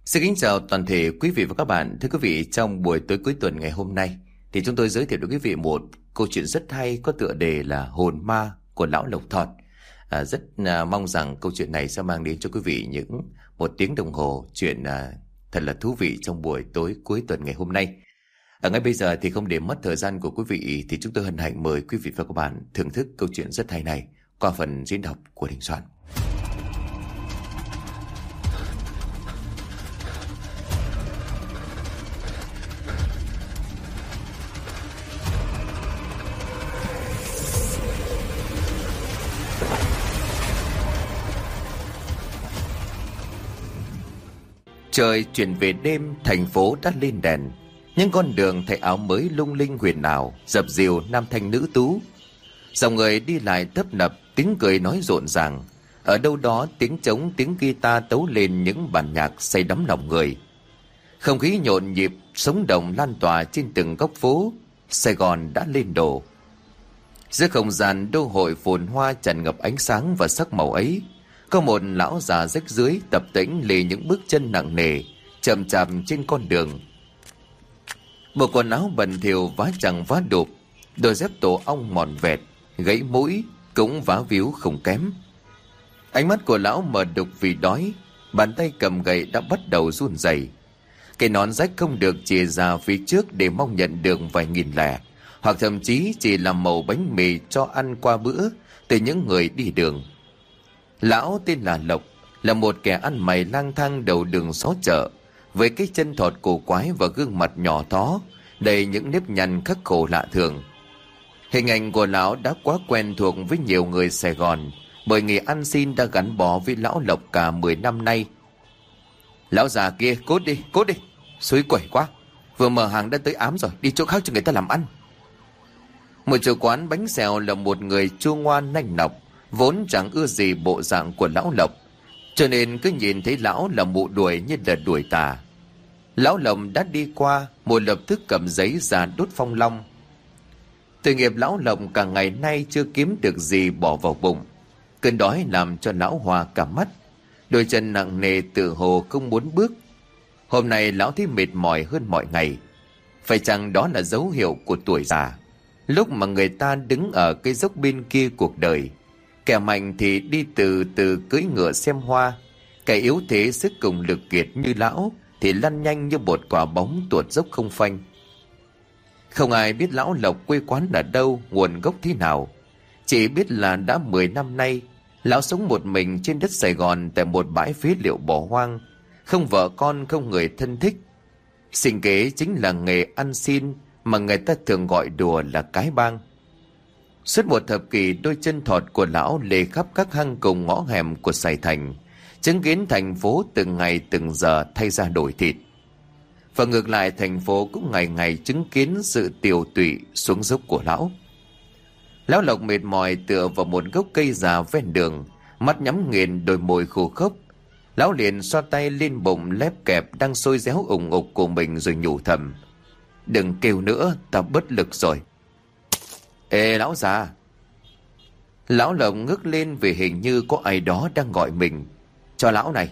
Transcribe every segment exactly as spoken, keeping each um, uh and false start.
Xin kính chào toàn thể quý vị và các bạn. Thưa quý vị, trong buổi tối cuối tuần ngày hôm nay thì chúng tôi giới thiệu đến quý vị một câu chuyện rất hay có tựa đề là Hồn Ma của Lão Lộc Thọt. À, rất à, mong rằng câu chuyện này sẽ mang đến cho quý vị những một tiếng đồng hồ chuyện à, thật là thú vị trong buổi tối cuối tuần ngày hôm nay. Ở ngay bây giờ thì không để mất thời gian của quý vị thì chúng tôi hân hạnh mời quý vị và các bạn thưởng thức câu chuyện rất hay này qua phần diễn đọc của Đình Soạn. Trời chuyển về đêm, thành phố đã lên đèn. Những con đường thay áo mới lung linh huyền ảo, dập dìu nam thanh nữ tú. Dòng người đi lại tấp nập, tiếng cười nói rộn ràng. Ở đâu đó tiếng trống, tiếng guitar tấu lên những bản nhạc say đắm lòng người. Không khí nhộn nhịp, sống động lan tỏa trên từng góc phố. Sài Gòn đã lên đồ. Giữa không gian đô hội phồn hoa tràn ngập ánh sáng và sắc màu ấy, có một lão già rách rưới tập tễnh lì những bước chân nặng nề chậm chạp trên con đường. Bộ quần áo bẩn thỉu vá chằng vá đụp, đôi dép tổ ong mòn vẹt, gãy mũi cũng vá víu không kém. Ánh mắt của lão mờ đục vì đói, bàn tay cầm gậy đã bắt đầu run rẩy. Cái nón rách không được chìa ra phía trước để mong nhận được vài nghìn lẻ, hoặc thậm chí chỉ làm màu bánh mì cho ăn qua bữa từ những người đi đường. Lão tên là Lộc, là một kẻ ăn mày lang thang đầu đường xó chợ, với cái chân thọt cổ quái và gương mặt nhỏ thó, đầy những nếp nhăn khắc khổ lạ thường. Hình ảnh của lão đã quá quen thuộc với nhiều người Sài Gòn, bởi nghề ăn xin đã gắn bó với lão Lộc cả mười năm nay. Lão già kia, cút đi, cút đi, xúi quẩy quá, vừa mở hàng đã tới ám rồi, đi chỗ khác cho người ta làm ăn. Một chủ quán bánh xèo là một người chua ngoan nanh nọc, vốn chẳng ưa gì bộ dạng của lão Lộc, cho nên cứ nhìn thấy lão là mụ đuổi như là đuổi tà. Lão Lộc đã đi qua, một lập tức cầm giấy ra đốt phong long. Tội nghiệp lão Lộc cả ngày nay chưa kiếm được gì bỏ vào bụng, cơn đói làm cho lão hoa cả mắt, đôi chân nặng nề tự hồ không muốn bước. Hôm nay lão thấy mệt mỏi hơn mọi ngày, phải chăng đó là dấu hiệu của tuổi già, lúc mà người ta đứng ở cái dốc bên kia cuộc đời. Kẻ mạnh thì đi từ từ cưỡi ngựa xem hoa, kẻ yếu thế sức cùng lực kiệt như lão thì lăn nhanh như một quả bóng tuột dốc không phanh. Không ai biết lão Lộc quê quán ở đâu, nguồn gốc thế nào, chỉ biết là đã mười năm nay lão sống một mình trên đất Sài Gòn tại một bãi phế liệu bỏ hoang, không vợ con, không người thân thích. Sinh kế chính là nghề ăn xin mà người ta thường gọi đùa là cái bang. Suốt một thập kỷ, đôi chân thọt của lão lê khắp các hang cùng ngõ hẻm của Sài Thành, chứng kiến thành phố từng ngày từng giờ thay ra đổi thịt. Và ngược lại, thành phố cũng ngày ngày chứng kiến sự tiều tụy xuống dốc của lão. Lão Lộc mệt mỏi tựa vào một gốc cây già ven đường, mắt nhắm nghiền, đôi môi khô khốc. Lão liền xoa tay lên bụng lép kẹp đang sôi réo ủng ục của mình rồi nhủ thầm: "Đừng kêu nữa, ta bất lực rồi." "Ê lão già!" Lão Lộc ngước lên vì hình như có ai đó đang gọi mình. "Cho lão này."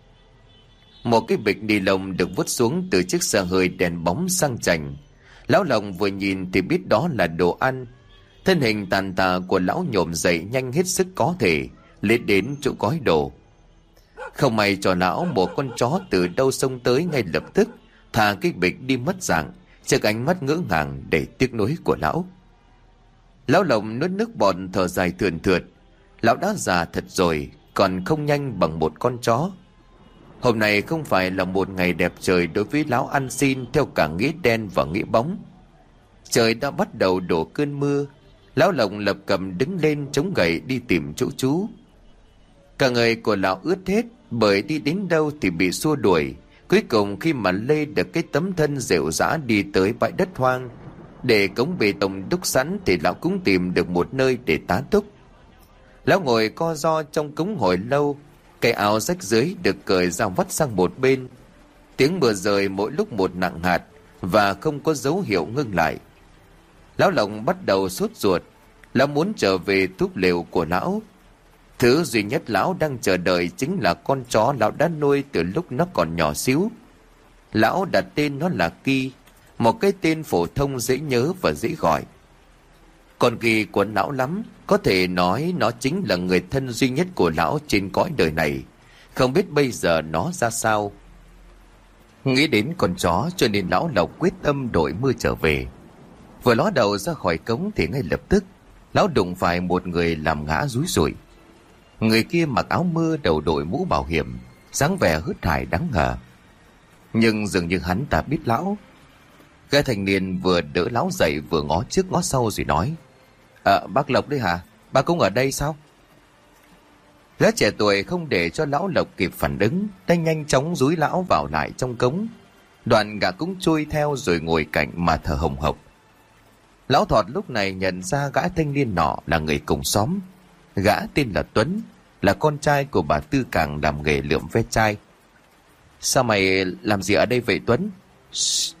Một cái bịch ni lông được vứt xuống từ chiếc xe hơi đèn bóng sang chảnh. Lão Lộc vừa nhìn thì biết đó là đồ ăn. Thân hình tàn tạ của lão nhổm dậy nhanh hết sức có thể, lên đến chỗ gói đồ. Không may cho lão, một con chó từ đâu xông tới ngay lập tức, thả cái bịch đi mất dạng trước ánh mắt ngỡ ngàng để tiếc nuối của lão. Lão Lộc nuốt nước bọt thở dài thườn thượt. Lão đã già thật rồi, còn không nhanh bằng một con chó. Hôm nay không phải là một ngày đẹp trời đối với lão ăn xin theo cả nghĩa đen và nghĩa bóng. Trời đã bắt đầu đổ cơn mưa. Lão Lộc lập cập đứng lên chống gậy đi tìm chỗ trú. Cả người của lão ướt hết, bởi đi đến đâu thì bị xua đuổi. Cuối cùng khi mà lê được cái tấm thân rệu rã đi tới bãi đất hoang để cống bê tông đúc sẵn thì lão cũng tìm được một nơi để tá túc. Lão ngồi co ro trong cống hồi lâu, cái áo rách rưới được cởi ra vắt sang một bên. Tiếng mưa rơi mỗi lúc một nặng hạt và không có dấu hiệu ngưng lại. Lão Lộc bắt đầu sốt ruột. Lão muốn trở về túp lều của lão. Thứ duy nhất lão đang chờ đợi chính là con chó lão đã nuôi từ lúc nó còn nhỏ xíu. Lão đặt tên nó là Ki, một cái tên phổ thông dễ nhớ và dễ gọi. Con Ki quấn lão lắm, có thể nói nó chính là người thân duy nhất của lão trên cõi đời này. Không biết bây giờ nó ra sao. Nghĩ đến con chó cho nên lão Lộc quyết tâm đội mưa trở về. Vừa ló đầu ra khỏi cống thì ngay lập tức lão đụng phải một người làm ngã rúi rủi. Người kia mặc áo mưa, đầu đội mũ bảo hiểm, dáng vẻ hớt hải đáng ngờ. Nhưng dường như hắn ta biết lão. Gã thanh niên vừa đỡ lão dậy vừa ngó trước ngó sau rồi nói: À, bác Lộc đấy hả? Bác cũng ở đây sao? Gã trẻ tuổi không để cho lão Lộc kịp phản ứng, đã nhanh chóng dúi lão vào lại trong cống. Đoạn gã cũng trôi theo rồi ngồi cạnh mà thở hồng hộc. Lão Thọt lúc này nhận ra gã thanh niên nọ là người cùng xóm. Gã tên là Tuấn, là con trai của bà Tư Cảng làm nghề lượm ve chai. Sao mày làm gì ở đây vậy Tuấn? Shh.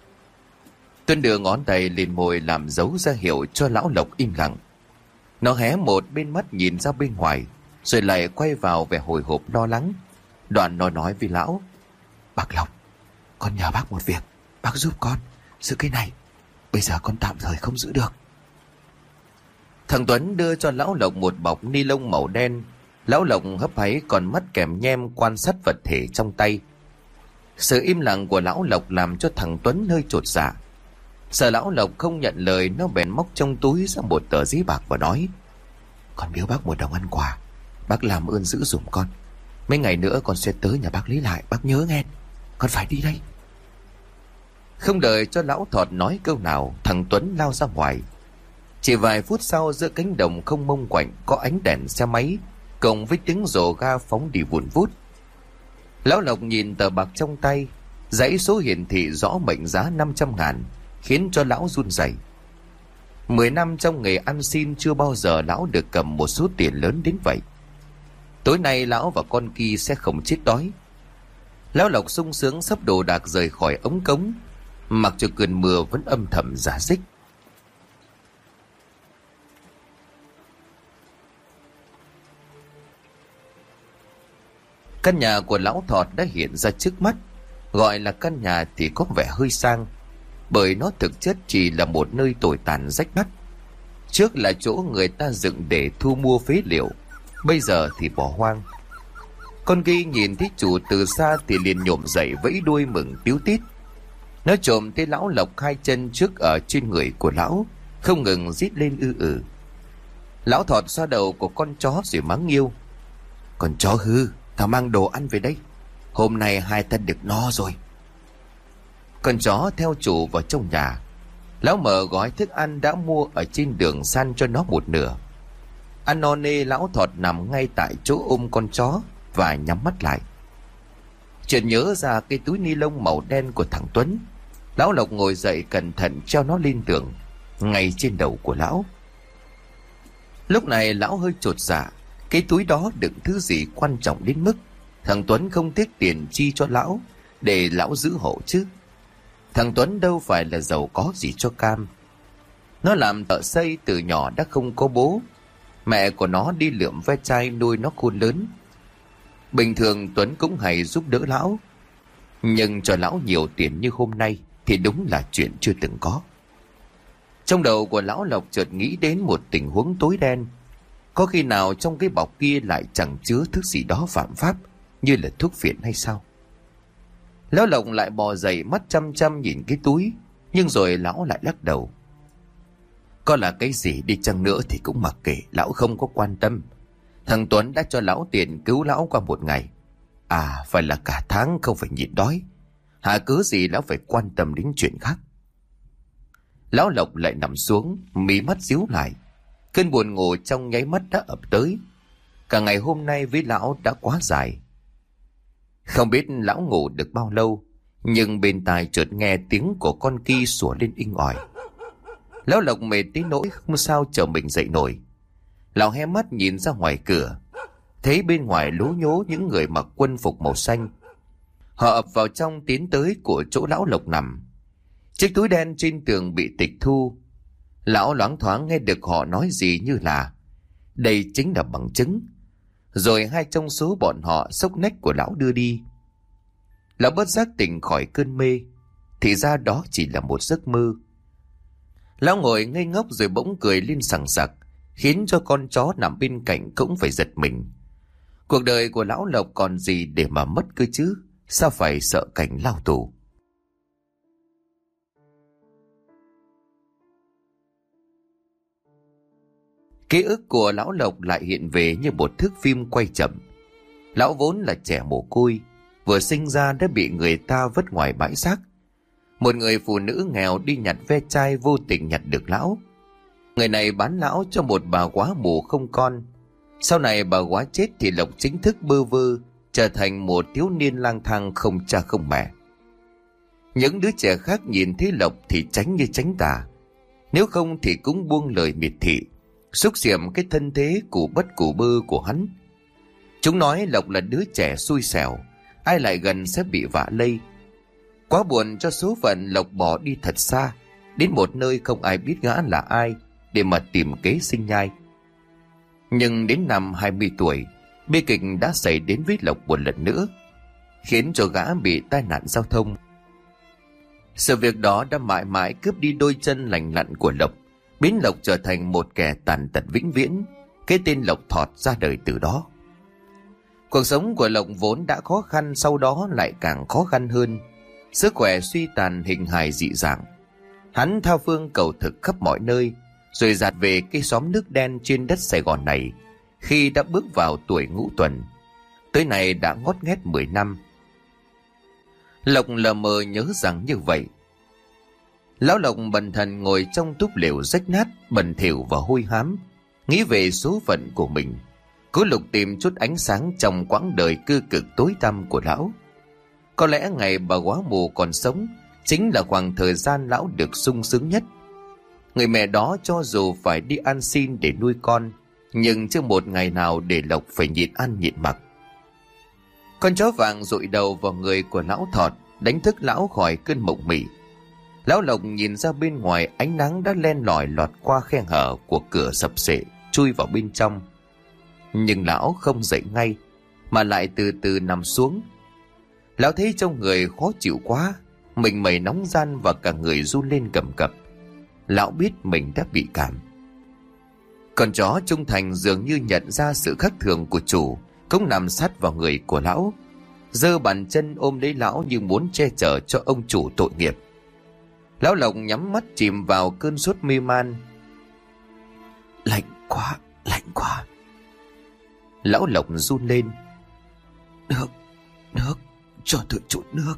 Tuấn đưa ngón tay lên môi làm dấu ra hiệu cho lão Lộc im lặng. Nó hé một bên mắt nhìn ra bên ngoài, rồi lại quay vào vẻ hồi hộp lo lắng. Đoạn nó nói với lão: Bác Lộc, con nhờ bác một việc, bác giúp con giữ cái này. Bây giờ con tạm thời không giữ được. Thằng Tuấn đưa cho lão Lộc một bọc ni lông màu đen. Lão Lộc hấp háy còn mắt kèm nhem quan sát vật thể trong tay. Sự im lặng của lão Lộc làm cho thằng Tuấn hơi chột dạ. Sợ lão Lộc không nhận lời, nó bèn móc trong túi ra một tờ giấy bạc và nói: Con biếu bác một đồng ăn quà, bác làm ơn giữ dùm con. Mấy ngày nữa con sẽ tới nhà bác lấy lại, bác nhớ nghe. Con phải đi đây. Không đợi cho lão Thọt nói câu nào, thằng Tuấn lao ra ngoài. Chỉ vài phút sau, giữa cánh đồng không mông quạnh có ánh đèn xe máy cộng với tiếng rồ ga phóng đi vùn vút. Lão Lộc nhìn tờ bạc trong tay, dãy số hiển thị rõ mệnh giá năm trăm ngàn, khiến cho lão run rẩy. Mười năm trong nghề ăn xin chưa bao giờ lão được cầm một số tiền lớn đến vậy. Tối nay lão và con Ki sẽ không chết đói. Lão Lộc sung sướng sắp đồ đạc rời khỏi ống cống, mặc cho cơn mưa vẫn âm thầm rả rích. Căn nhà của lão Thọt đã hiện ra trước mắt. Gọi là căn nhà thì có vẻ hơi sang, bởi nó thực chất chỉ là một nơi tồi tàn rách nát. Trước là chỗ người ta dựng để thu mua phế liệu, bây giờ thì bỏ hoang. Con Ki nhìn thấy chủ từ xa thì liền nhổm dậy vẫy đuôi mừng tíu tít. Nó trộm thấy lão Lộc hai chân trước ở trên người của lão, không ngừng rít lên ư ử. Lão Thọt xoa đầu của con chó rồi mắng yêu: Con chó hư, tao mang đồ ăn về đây. Hôm nay hai ta được no rồi. Con chó theo chủ vào trong nhà. Lão mở gói thức ăn đã mua ở trên đường san cho nó một nửa. Ăn no nê, lão Thọt nằm ngay tại chỗ ôm con chó và nhắm mắt lại. Chợt nhớ ra cái túi ni lông màu đen của thằng Tuấn. Lão Lộc ngồi dậy cẩn thận treo nó lên tường, ngay trên đầu của lão. Lúc này lão hơi chột dạ. Cái túi đó đựng thứ gì quan trọng đến mức thằng Tuấn không tiếc tiền chi cho lão để lão giữ hộ chứ. Thằng Tuấn đâu phải là giàu có gì cho cam. Nó làm thợ xây từ nhỏ đã không có bố. Mẹ của nó đi lượm ve chai nuôi nó khôn lớn. Bình thường Tuấn cũng hay giúp đỡ lão, nhưng cho lão nhiều tiền như hôm nay thì đúng là chuyện chưa từng có. Trong đầu của lão Lộc chợt nghĩ đến một tình huống tối đen. Có khi nào trong cái bọc kia lại chẳng chứa thứ gì đó phạm pháp, như là thuốc phiện hay sao? Lão Lộc lại bò dậy, mắt chăm chăm nhìn cái túi, nhưng rồi lão lại lắc đầu. Có là cái gì đi chăng nữa thì cũng mặc kệ, lão không có quan tâm. Thằng Tuấn đã cho lão tiền cứu lão qua một ngày. À, phải là cả tháng không phải nhịn đói. Hả cớ gì lão phải quan tâm đến chuyện khác? Lão Lộc lại nằm xuống, mí mắt díu lại. Cơn buồn ngủ trong nháy mắt đã ập tới. Cả ngày hôm nay với lão đã quá dài. Không biết lão ngủ được bao lâu, nhưng bên tai chợt nghe tiếng của con Ki sủa lên inh ỏi. Lão Lộc mệt tới nỗi không sao chờ mình dậy nổi. Lão hé mắt nhìn ra ngoài cửa, thấy bên ngoài lố nhố những người mặc quân phục màu xanh. Họ ập vào trong tiến tới của chỗ lão Lộc nằm. Chiếc túi đen trên tường bị tịch thu. Lão loáng thoáng nghe được họ nói gì như là đây chính là bằng chứng Rồi hai trong số bọn họ xốc nách của lão đưa đi. Lão bất giác tỉnh khỏi cơn mê. Thì ra đó chỉ là một giấc mơ. Lão ngồi ngây ngốc rồi bỗng cười lên sằng sặc, khiến cho con chó nằm bên cạnh cũng phải giật mình. Cuộc đời của lão Lộc còn gì để mà mất cơ chứ? Sao phải sợ cảnh lao tù? Ký ức của lão Lộc lại hiện về như một thước phim quay chậm. Lão vốn là trẻ mồ côi, vừa sinh ra đã bị người ta vứt ngoài bãi rác. Một người phụ nữ nghèo đi nhặt ve chai vô tình nhặt được lão. Người này bán lão cho một bà góa mù không con. Sau này bà góa chết thì Lộc chính thức bơ vơ, trở thành một thiếu niên lang thang không cha không mẹ. Những đứa trẻ khác nhìn thấy Lộc thì tránh như tránh tà, nếu không thì cũng buông lời miệt thị, xúc xỉm cái thân thế củ bất củ bơ của hắn. Chúng nói Lộc là đứa trẻ xui xẻo, ai lại gần sẽ bị vạ lây. Quá buồn cho số phận, Lộc bỏ đi thật xa, đến một nơi không ai biết gã là ai, để mà tìm kế sinh nhai. Nhưng đến năm hai mươi tuổi, bi kịch đã xảy đến với Lộc một lần nữa, khiến cho gã bị tai nạn giao thông. Sự việc đó đã mãi mãi cướp đi đôi chân lành lặn của Lộc, biến Lộc trở thành một kẻ tàn tật vĩnh viễn. Cái tên Lộc Thọt ra đời từ đó. Cuộc sống của Lộc vốn đã khó khăn, sau đó lại càng khó khăn hơn. Sức khỏe suy tàn, hình hài dị dạng. Hắn thao phương cầu thực khắp mọi nơi, rồi dạt về cái xóm nước đen trên đất Sài Gòn này khi đã bước vào tuổi ngũ tuần. Tới này đã ngót nghét mười năm. Lộc lờ mờ nhớ rằng như vậy. Lão Lộc bần thần ngồi trong túp lều rách nát, bẩn thỉu và hôi hám, nghĩ về số phận của mình, cố lục tìm chút ánh sáng trong quãng đời cơ cực tối tăm của lão. Có lẽ ngày bà góa mù còn sống chính là khoảng thời gian lão được sung sướng nhất. Người mẹ đó cho dù phải đi ăn xin để nuôi con, nhưng chưa một ngày nào để Lộc phải nhịn ăn nhịn mặc. Con chó vàng dội đầu vào người của lão Thọt, đánh thức lão khỏi cơn mộng mị. Lão Lộc nhìn ra bên ngoài, ánh nắng đã len lỏi lọt qua khe hở của cửa sập sệ chui vào bên trong. Nhưng lão không dậy ngay, mà lại từ từ nằm xuống. Lão thấy trong người khó chịu quá, mình mẩy nóng ran và cả người run lên cầm cập. Lão biết mình đã bị cảm. Con chó trung thành dường như nhận ra sự khác thường của chủ, cũng nằm sát vào người của lão, giơ bàn chân ôm lấy lão như muốn che chở cho ông chủ tội nghiệp. Lão Lộc nhắm mắt chìm vào cơn sốt mê man. Lạnh quá, lạnh quá. Lão Lộc run lên. Nước, nước, cho tôi chút nước.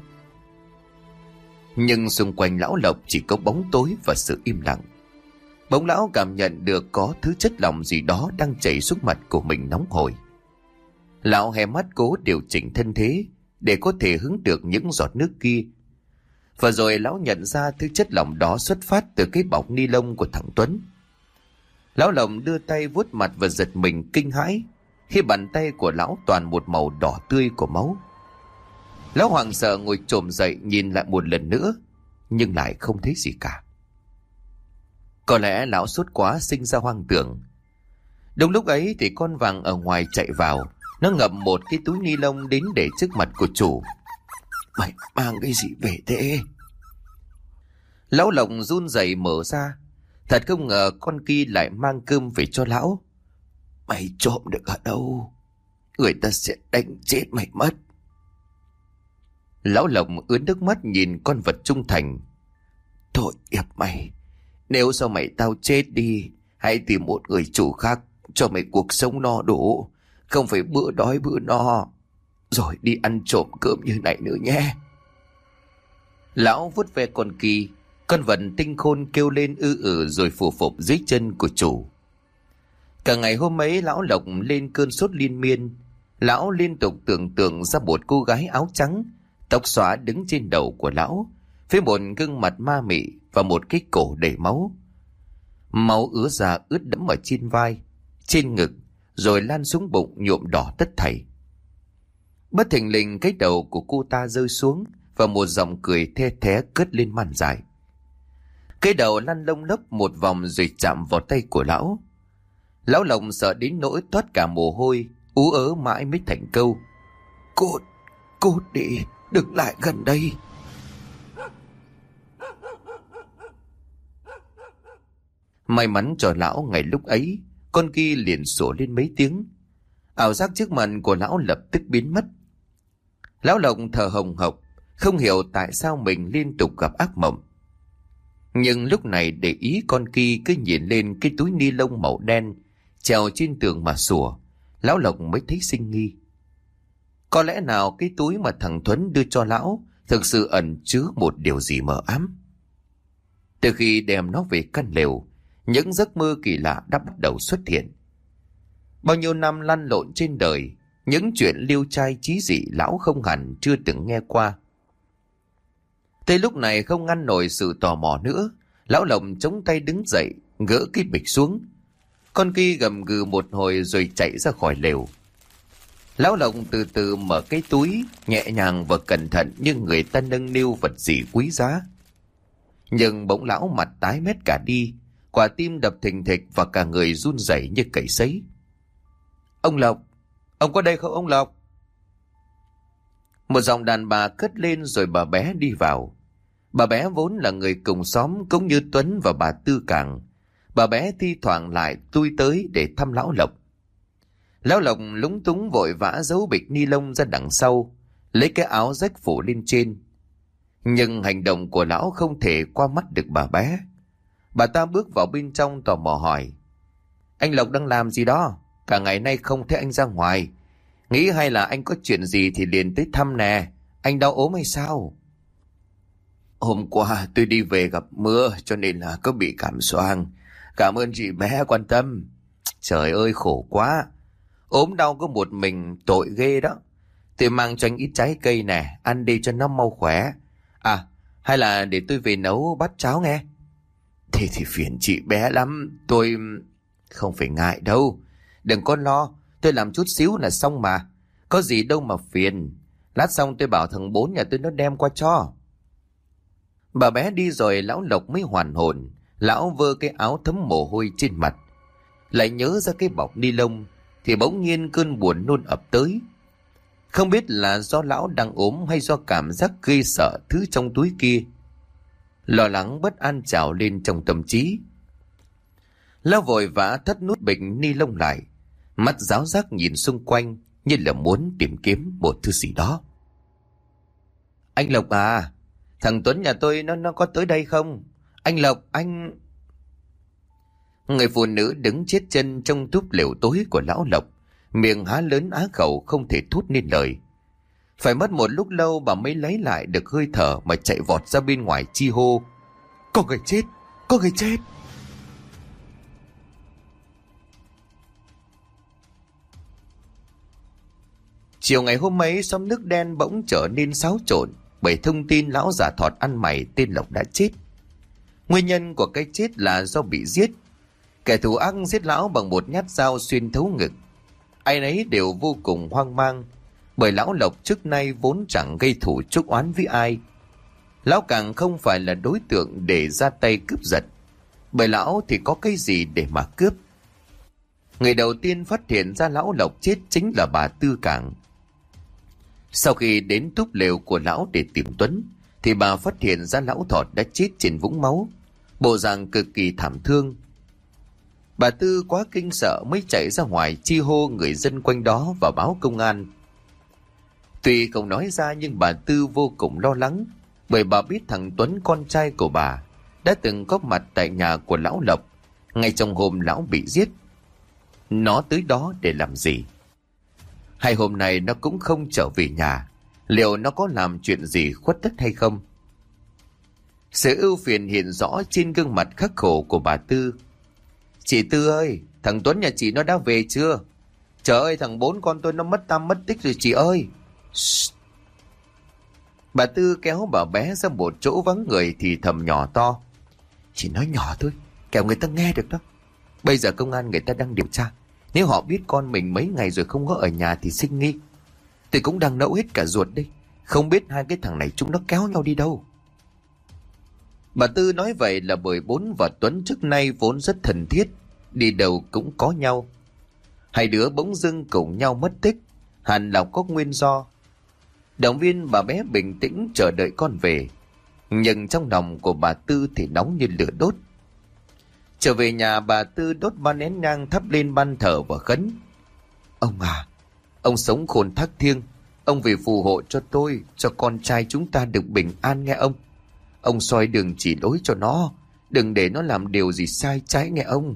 Nhưng xung quanh lão Lộc chỉ có bóng tối và sự im lặng. Bỗng lão cảm nhận được có thứ chất lỏng gì đó đang chảy xuống mặt của mình nóng hổi. Lão hé mắt cố điều chỉnh thân thế để có thể hứng được những giọt nước kia. Và rồi lão nhận ra thứ chất lỏng đó xuất phát từ cái bọc ni lông của thằng Tuấn. Lão Lộc đưa tay vuốt mặt và giật mình kinh hãi khi bàn tay của lão toàn một màu đỏ tươi của máu. Lão hoảng sợ ngồi chồm dậy nhìn lại một lần nữa, nhưng lại không thấy gì cả. Có lẽ lão sốt quá sinh ra hoang tưởng. Đúng lúc ấy thì con vàng ở ngoài chạy vào, nó ngậm một cái túi ni lông đến để trước mặt của chủ. Mày mang cái gì về thế? Lão Lộc run rẩy mở ra. Thật không ngờ con kia lại mang cơm về cho lão. Mày trộm được ở đâu? Người ta sẽ đánh chết mày mất. Lão Lộc ướt nước mắt nhìn con vật trung thành. Tội nghiệp mày, nếu sau mày tao chết đi, hãy tìm một người chủ khác cho mày cuộc sống no đủ, không phải bữa đói bữa no, rồi đi ăn trộm cơm như này nữa nhé. Lão vuốt ve con kỳ, con vật tinh khôn kêu lên ư ử rồi phù phục dưới chân của chủ. Cả ngày hôm ấy lão Lộc lên cơn sốt liên miên. Lão liên tục tưởng tượng ra một cô gái áo trắng, tóc xõa đứng trên đầu của lão, với một gương mặt ma mị và một cái cổ đầy máu. Máu ứa ra ướt đẫm ở trên vai, trên ngực, rồi lan xuống bụng nhuộm đỏ tất thảy. Bất thình lình cái đầu của cô ta rơi xuống và một giọng cười the thé cất lên man dài. Cái đầu lăn lông lốc một vòng rồi chạm vào tay của lão. Lão Lộc sợ đến nỗi toát cả mồ hôi, ú ớ mãi mới thành câu: Cút, cút đi, đừng lại gần đây. May mắn cho lão ngày lúc ấy, con kia liền sủa lên mấy tiếng. Ảo giác trước mặt của lão lập tức biến mất. Lão Lộc thở hồng hộc, không hiểu tại sao mình liên tục gặp ác mộng. Nhưng lúc này để ý con kia cứ nhìn lên cái túi ni lông màu đen treo trên tường mà sủa, lão Lộc mới thấy sinh nghi. Có lẽ nào cái túi mà thằng Thuấn đưa cho lão thực sự ẩn chứa một điều gì mờ ám. Từ khi đem nó về căn lều, những giấc mơ kỳ lạ đã bắt đầu xuất hiện. Bao nhiêu năm lăn lộn trên đời, những chuyện liêu trai chí dị lão không hẳn chưa từng nghe qua. Tới lúc này không ngăn nổi sự tò mò nữa, lão Lộc chống tay đứng dậy, gỡ cái bịch xuống. Con kia gầm gừ một hồi rồi chạy ra khỏi lều. Lão Lộc từ từ mở cái túi, nhẹ nhàng và cẩn thận như người ta nâng niu vật gì quý giá. Nhưng bỗng lão mặt tái mét cả đi, quả tim đập thình thịch và cả người run rẩy như cầy sấy. Ông Lộc, ông có đây không ông Lộc? Một giọng đàn bà cất lên rồi bà bé đi vào. Bà bé vốn là người cùng xóm cũng như Tuấn và bà Tư Cảng. Bà bé thi thoảng lại tui tới để thăm lão Lộc. Lão Lộc lúng túng vội vã giấu bịch ni lông ra đằng sau, lấy cái áo rách phủ lên trên. Nhưng hành động của lão không thể qua mắt được bà bé. Bà ta bước vào bên trong tò mò hỏi: Anh Lộc đang làm gì đó? Cả ngày nay không thấy anh ra ngoài. Nghĩ hay là anh có chuyện gì thì liền tới thăm nè. Anh đau ốm hay sao? Hôm qua tôi đi về gặp mưa cho nên là có bị cảm xoang. Cảm ơn chị bé quan tâm. Trời ơi khổ quá. Ốm đau có một mình tội ghê đó. Tôi mang cho anh ít trái cây nè, ăn đi cho nó mau khỏe. À, hay là để tôi về nấu bát cháo nghe. Thế thì phiền chị bé lắm. Tôi... Không phải ngại đâu. Đừng có lo, tôi làm chút xíu là xong mà. Có gì đâu mà phiền. Lát xong tôi bảo thằng Bốn nhà tôi nó đem qua cho. Bà bé đi rồi lão Lộc mới hoàn hồn. Lão vơ cái áo thấm mồ hôi trên mặt, lại nhớ ra cái bọc ni lông, thì bỗng nhiên cơn buồn nôn ập tới. Không biết là do lão đang ốm hay do cảm giác ghê sợ thứ trong túi kia. Lo lắng bất an trào lên trong tâm trí. Lão vội vã thắt nút bịch ni lông lại, mắt ráo rác nhìn xung quanh như là muốn tìm kiếm một thứ gì đó. Anh Lộc à, thằng Tuấn nhà tôi nó nó có tới đây không? Anh Lộc, anh... Người phụ nữ đứng chết chân trong túp lều tối của lão Lộc, miệng há lớn á khẩu không thể thốt nên lời. Phải mất một lúc lâu bà mới lấy lại được hơi thở mà chạy vọt ra bên ngoài chi hô: Có người chết, có người chết. Chiều ngày hôm ấy, xóm nước đen bỗng trở nên xáo trộn bởi thông tin lão già thọt ăn mày tên Lộc đã chết. Nguyên nhân của cái chết là do bị giết. Kẻ thù ác giết lão bằng một nhát dao xuyên thấu ngực. Ai nấy đều vô cùng hoang mang, bởi lão Lộc trước nay vốn chẳng gây thù chuốc oán với ai. Lão càng không phải là đối tượng để ra tay cướp giật, bởi lão thì có cái gì để mà cướp. Người đầu tiên phát hiện ra lão Lộc chết chính là bà Tư Cảng. Sau khi đến túp lều của lão để tìm Tuấn, thì bà phát hiện ra lão Thọt đã chết trên vũng máu, bộ dạng cực kỳ thảm thương. Bà Tư quá kinh sợ mới chạy ra ngoài chi hô người dân quanh đó và báo công an. Tuy không nói ra nhưng bà Tư vô cùng lo lắng, bởi bà biết thằng Tuấn con trai của bà đã từng có mặt tại nhà của lão Lộc ngay trong hôm lão bị giết. Nó tới đó để làm gì? Hai hôm nay nó cũng không trở về nhà. Liệu nó có làm chuyện gì khuất tất hay không? Sự ưu phiền hiện rõ trên gương mặt khắc khổ của bà Tư. Chị Tư ơi, thằng Tuấn nhà chị nó đã về chưa? Trời ơi, thằng Bốn con tôi nó mất tăm mất tích rồi chị ơi. Shh. Bà Tư kéo bà bé ra một chỗ vắng người thì thầm nhỏ to: Chỉ nói nhỏ thôi, kẻo người ta nghe được đó. Bây giờ công an người ta đang điều tra. Nếu họ biết con mình mấy ngày rồi không có ở nhà thì sinh nghi. Tôi cũng đang nẫu hết cả ruột đây. Không biết hai cái thằng này chúng nó kéo nhau đi đâu. Bà Tư nói vậy là bởi Bốn và Tuấn trước nay vốn rất thân thiết, đi đâu cũng có nhau. Hai đứa bỗng dưng cùng nhau mất tích, hẳn là có nguyên do. Động viên bà bé bình tĩnh chờ đợi con về, nhưng trong lòng của bà Tư thì nóng như lửa đốt. Trở về nhà, bà Tư đốt ba nén nhang thắp lên ban thờ và khấn: Ông à, ông sống khôn thác thiêng, ông về phù hộ cho tôi, cho con trai chúng ta được bình an nghe ông. Ông soi đường chỉ lối cho nó, đừng để nó làm điều gì sai trái nghe ông.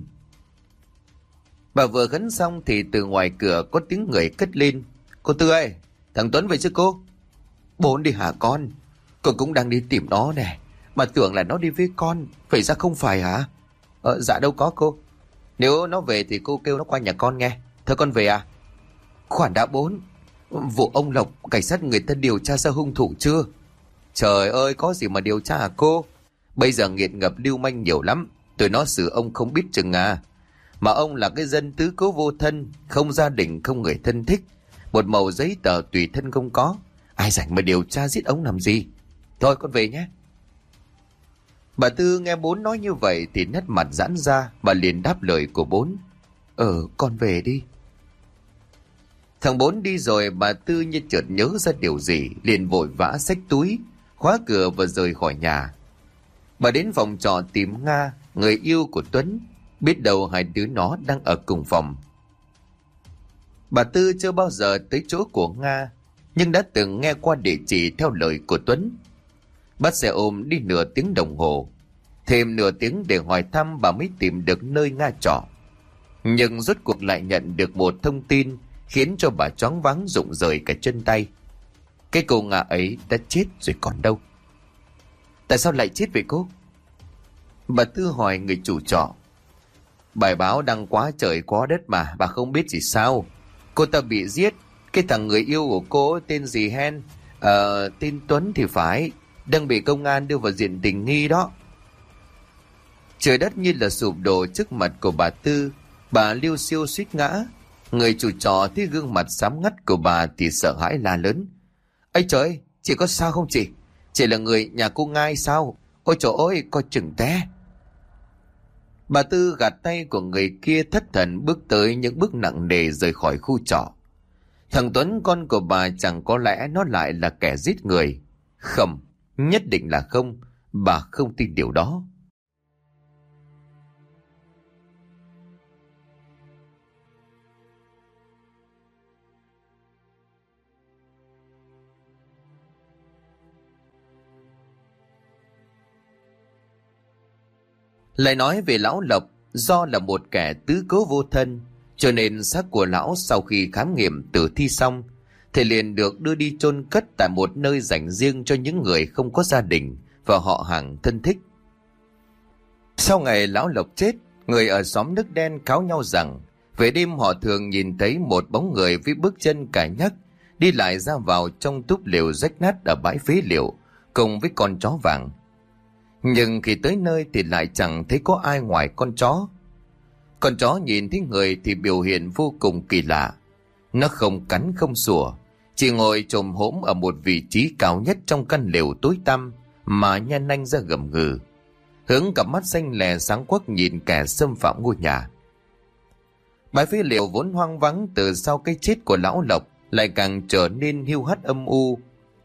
Bà vừa khấn xong thì từ ngoài cửa có tiếng người cất lên: Cô Tư ơi, thằng Tuấn về chứ cô? Bố đi hả con? Con cũng đang đi tìm nó nè, mà tưởng là nó đi với con, vậy ra không phải hả? Ờ, dạ đâu có cô. Nếu nó về thì cô kêu nó qua nhà con nghe. Thôi con về à? Khoản đã bốn. Vụ ông Lộc, cảnh sát người ta điều tra ra hung thủ chưa? Trời ơi, có gì mà điều tra hả cô? Bây giờ nghiện ngập lưu manh nhiều lắm, tụi nó xử ông không biết chừng à. Mà ông là cái dân tứ cố vô thân, không gia đình, không người thân thích, một mẩu giấy tờ tùy thân không có, ai rảnh mà điều tra giết ông làm gì. Thôi con về nhé. Bà Tư nghe bốn nói như vậy thì nét mặt giãn ra, bà liền đáp lời của bốn: Ờ, con về đi. Thằng bốn đi rồi, bà Tư như chợt nhớ ra điều gì, liền vội vã xách túi, khóa cửa và rời khỏi nhà. Bà đến phòng trọ tìm Nga, người yêu của Tuấn, biết đâu hai đứa nó đang ở cùng phòng. Bà Tư chưa bao giờ tới chỗ của Nga, nhưng đã từng nghe qua địa chỉ theo lời của Tuấn. Bắt xe ôm đi nửa tiếng đồng hồ, thêm nửa tiếng để hỏi thăm bà mới tìm được nơi Nga trọ. Nhưng rốt cuộc lại nhận được một thông tin khiến cho bà choáng váng rụng rời cả chân tay. Cái cô Nga ấy đã chết rồi còn đâu. Tại sao lại chết vậy cô? Bà Tư hỏi người chủ trọ. Bài báo đăng quá trời quá đất mà, bà không biết gì sao? Cô ta bị giết. Cái thằng người yêu của cô tên gì hen? Ờ, tên Tuấn thì phải, đang bị công an đưa vào diện tình nghi đó. Trời đất như là sụp đổ trước mặt của bà Tư. Bà liêu xiêu suýt ngã. Người chủ trọ thấy gương mặt xám ngắt của bà thì sợ hãi la lớn: Ây trời ơi, chị có sao không chị? Chị là người nhà cô Ngai sao? Ôi trời ơi, coi chừng té. Bà Tư gạt tay của người kia, thất thần bước tới những bước nặng nề rời khỏi khu trọ. Thằng Tuấn con của bà chẳng có lẽ nó lại là kẻ giết người? Không, nhất định là không. Bà không tin điều đó. Lại nói về lão Lộc, do là một kẻ tứ cố vô thân, cho nên xác của lão sau khi khám nghiệm tử thi xong thì liền được đưa đi chôn cất tại một nơi dành riêng cho những người không có gia đình và họ hàng thân thích. Sau ngày lão Lộc chết, người ở xóm nước đen cáo nhau rằng về đêm họ thường nhìn thấy một bóng người với bước chân cài nhắc đi lại ra vào trong túp lều rách nát ở bãi phế liệu cùng với con chó vàng. Nhưng khi tới nơi thì lại chẳng thấy có ai ngoài con chó. Con chó nhìn thấy người thì biểu hiện vô cùng kỳ lạ. Nó không cắn không sủa, chỉ ngồi chồm hổm ở một vị trí cao nhất trong căn lều tối tăm mà nhan nanh ra gầm gừ, hướng cặp mắt xanh lè sáng quắc nhìn kẻ xâm phạm ngôi nhà. Bãi phế liệu vốn hoang vắng từ sau cái chết của lão Lộc lại càng trở nên hiu hắt âm u.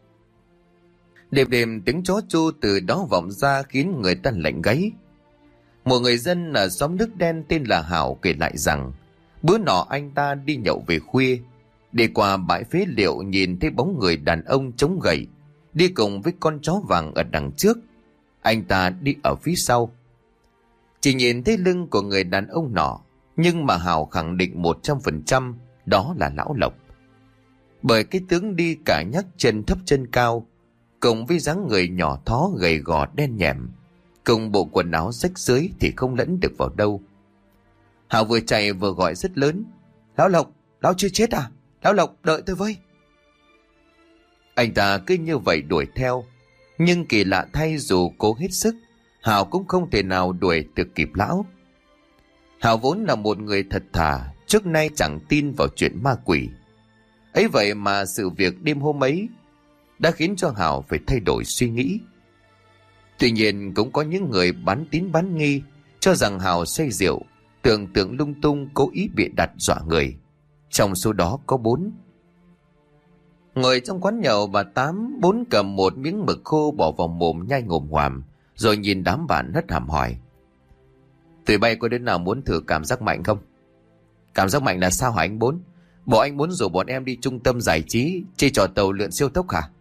Đêm đêm tiếng chó chu từ đó vọng ra khiến người ta lạnh gáy. Một người dân ở xóm nước đen tên là Hảo kể lại rằng bữa nọ anh ta đi nhậu về khuya, đi qua bãi phế liệu nhìn thấy bóng người đàn ông chống gậy đi cùng với con chó vàng ở đằng trước, anh ta đi ở phía sau. Chỉ nhìn thấy lưng của người đàn ông nọ, nhưng mà Hảo khẳng định một trăm phần trăm đó là lão Lộc, bởi cái tướng đi cả nhắc chân thấp chân cao, cùng với dáng người nhỏ thó gầy gò đen nhẹm, cùng bộ quần áo rách rưới thì không lẫn được vào đâu. Hảo vừa chạy vừa gọi rất lớn: Lão Lộc, lão chưa chết à? Lão Lộc, đợi tôi với. Anh ta cứ như vậy đuổi theo, nhưng kỳ lạ thay dù cố hết sức, Hảo cũng không thể nào đuổi được kịp lão. Hảo vốn là một người thật thà, trước nay chẳng tin vào chuyện ma quỷ. Ấy vậy mà sự việc đêm hôm ấy đã khiến cho Hảo phải thay đổi suy nghĩ. Tuy nhiên cũng có những người bán tín bán nghi, cho rằng Hảo say rượu, tưởng tượng lung tung, cố ý bịa đặt dọa người. trong số đó có bốn. Ngồi trong quán nhậu, bà Tám, Bốn cầm một miếng mực khô bỏ vào mồm nhai ngồm ngoàm, rồi nhìn đám bạn hất hàm hỏi: tụi bay có đứa nào muốn thử cảm giác mạnh không? Cảm giác mạnh là sao hả anh Bốn? Bộ anh muốn rủ bọn em đi trung tâm giải trí chơi trò tàu lượn siêu tốc hả?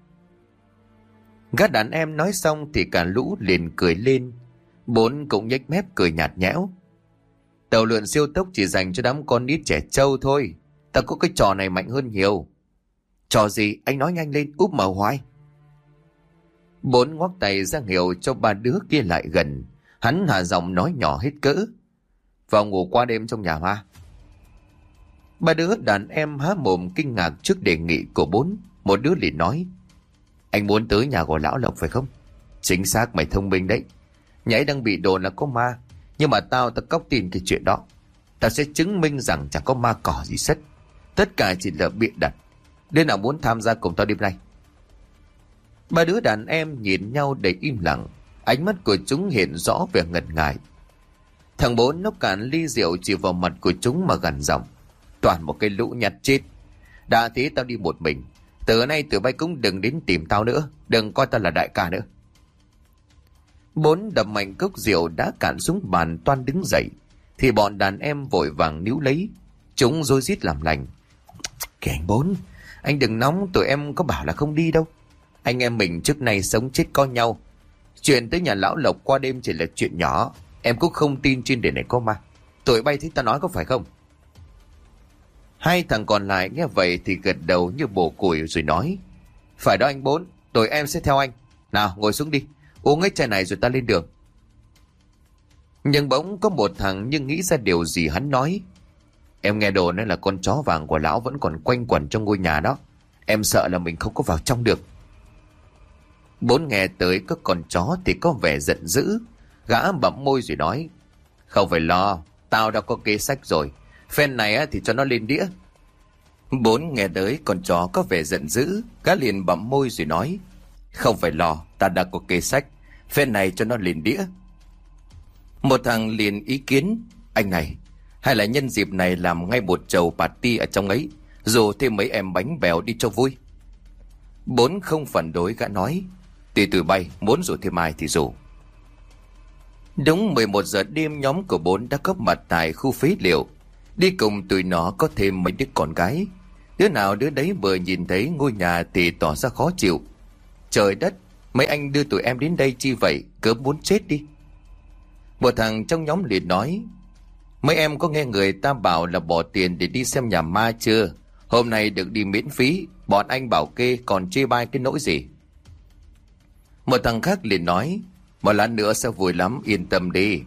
Gã đàn em nói xong thì cả lũ liền cười lên. Bốn cũng nhếch mép cười nhạt nhẽo: tàu lượn siêu tốc chỉ dành cho đám con nít trẻ trâu thôi, ta có cái trò này mạnh hơn nhiều. Trò gì? Anh nói nhanh lên, úp mở hoài. Bốn ngoắc tay ra hiệu cho ba đứa kia lại gần. Hắn hạ giọng nói nhỏ hết cỡ: vào ngủ qua đêm trong nhà ma. Ba đứa đàn em há mồm kinh ngạc trước đề nghị của Bốn. Một đứa liền nói: anh muốn tới nhà của lão Lộc phải không? Chính xác, mày thông minh đấy. Nhà ấy đang bị đồn là có ma, nhưng mà tao tao cóc tin cái chuyện đó. Tao sẽ chứng minh rằng chẳng có ma cỏ gì sất. Tất cả chỉ là bịa đặt. Đứa nào muốn tham gia cùng tao đêm nay? Ba đứa đàn em nhìn nhau đầy im lặng. Ánh mắt của chúng hiện rõ vẻ ngần ngại. Thằng Bốn nó cạn ly rượu chỉ vào mặt của chúng mà gằn giọng: toàn một cái lũ nhát chết. Đã thế tao đi một mình. Từ nay tụi bay cũng đừng đến tìm tao nữa. Đừng coi tao là đại ca nữa. Bốn đập mạnh cốc rượu đã cạn xuống bàn toan đứng dậy, thì bọn đàn em vội vàng níu lấy. Chúng rối rít làm lành: kìa anh Bốn, anh đừng nóng, tụi em có bảo là không đi đâu. Anh em mình trước nay sống chết có nhau. Chuyện tới nhà lão Lộc qua đêm chỉ là chuyện nhỏ. Em cũng không tin trên đời này có ma. Tụi bay thấy ta nói có phải không? Hai thằng còn lại nghe vậy thì gật đầu như bổ củi rồi nói: phải đó anh Bốn, tụi em sẽ theo anh. Nào ngồi xuống đi, uống hết chai này rồi ta lên đường. Nhưng bỗng có một thằng nhưng nghĩ ra điều gì hắn nói: em nghe đồn là con chó vàng của lão vẫn còn quanh quẩn trong ngôi nhà đó. Em sợ là mình không có vào trong được. Bốn nghe tới có con chó thì có vẻ giận dữ. Gã bặm môi rồi nói: không phải lo, tao đã có kế sách rồi. Phen này thì cho nó lên đĩa. Bốn nghe tới con chó có vẻ giận dữ. Gã liền bặm môi rồi nói: không phải lo, ta đã có kế sách. Phen này cho nó lên đĩa. Một thằng liền ý kiến: anh này, hay là nhân dịp này làm ngay một chầu party ở trong ấy, dù thêm mấy em bánh bèo đi cho vui. Bốn không phản đối, gã nói: tùy tụi bay, muốn rủ thêm ai thì rủ. Đúng mười một giờ đêm, nhóm của Bốn đã có mặt tại khu phế liệu. Đi cùng tụi nó có thêm mấy đứa con gái. Đứa nào đứa đấy vừa nhìn thấy ngôi nhà thì tỏ ra khó chịu: trời đất, mấy anh đưa tụi em đến đây chi vậy, cớ muốn chết đi. Một thằng trong nhóm liền nói: mấy em có nghe người ta bảo là bỏ tiền để đi xem nhà ma chưa? Hôm nay được đi miễn phí, bọn anh bảo kê còn chê bai cái nỗi gì. Một thằng khác liền nói: một lát nữa sẽ vui lắm, yên tâm đi.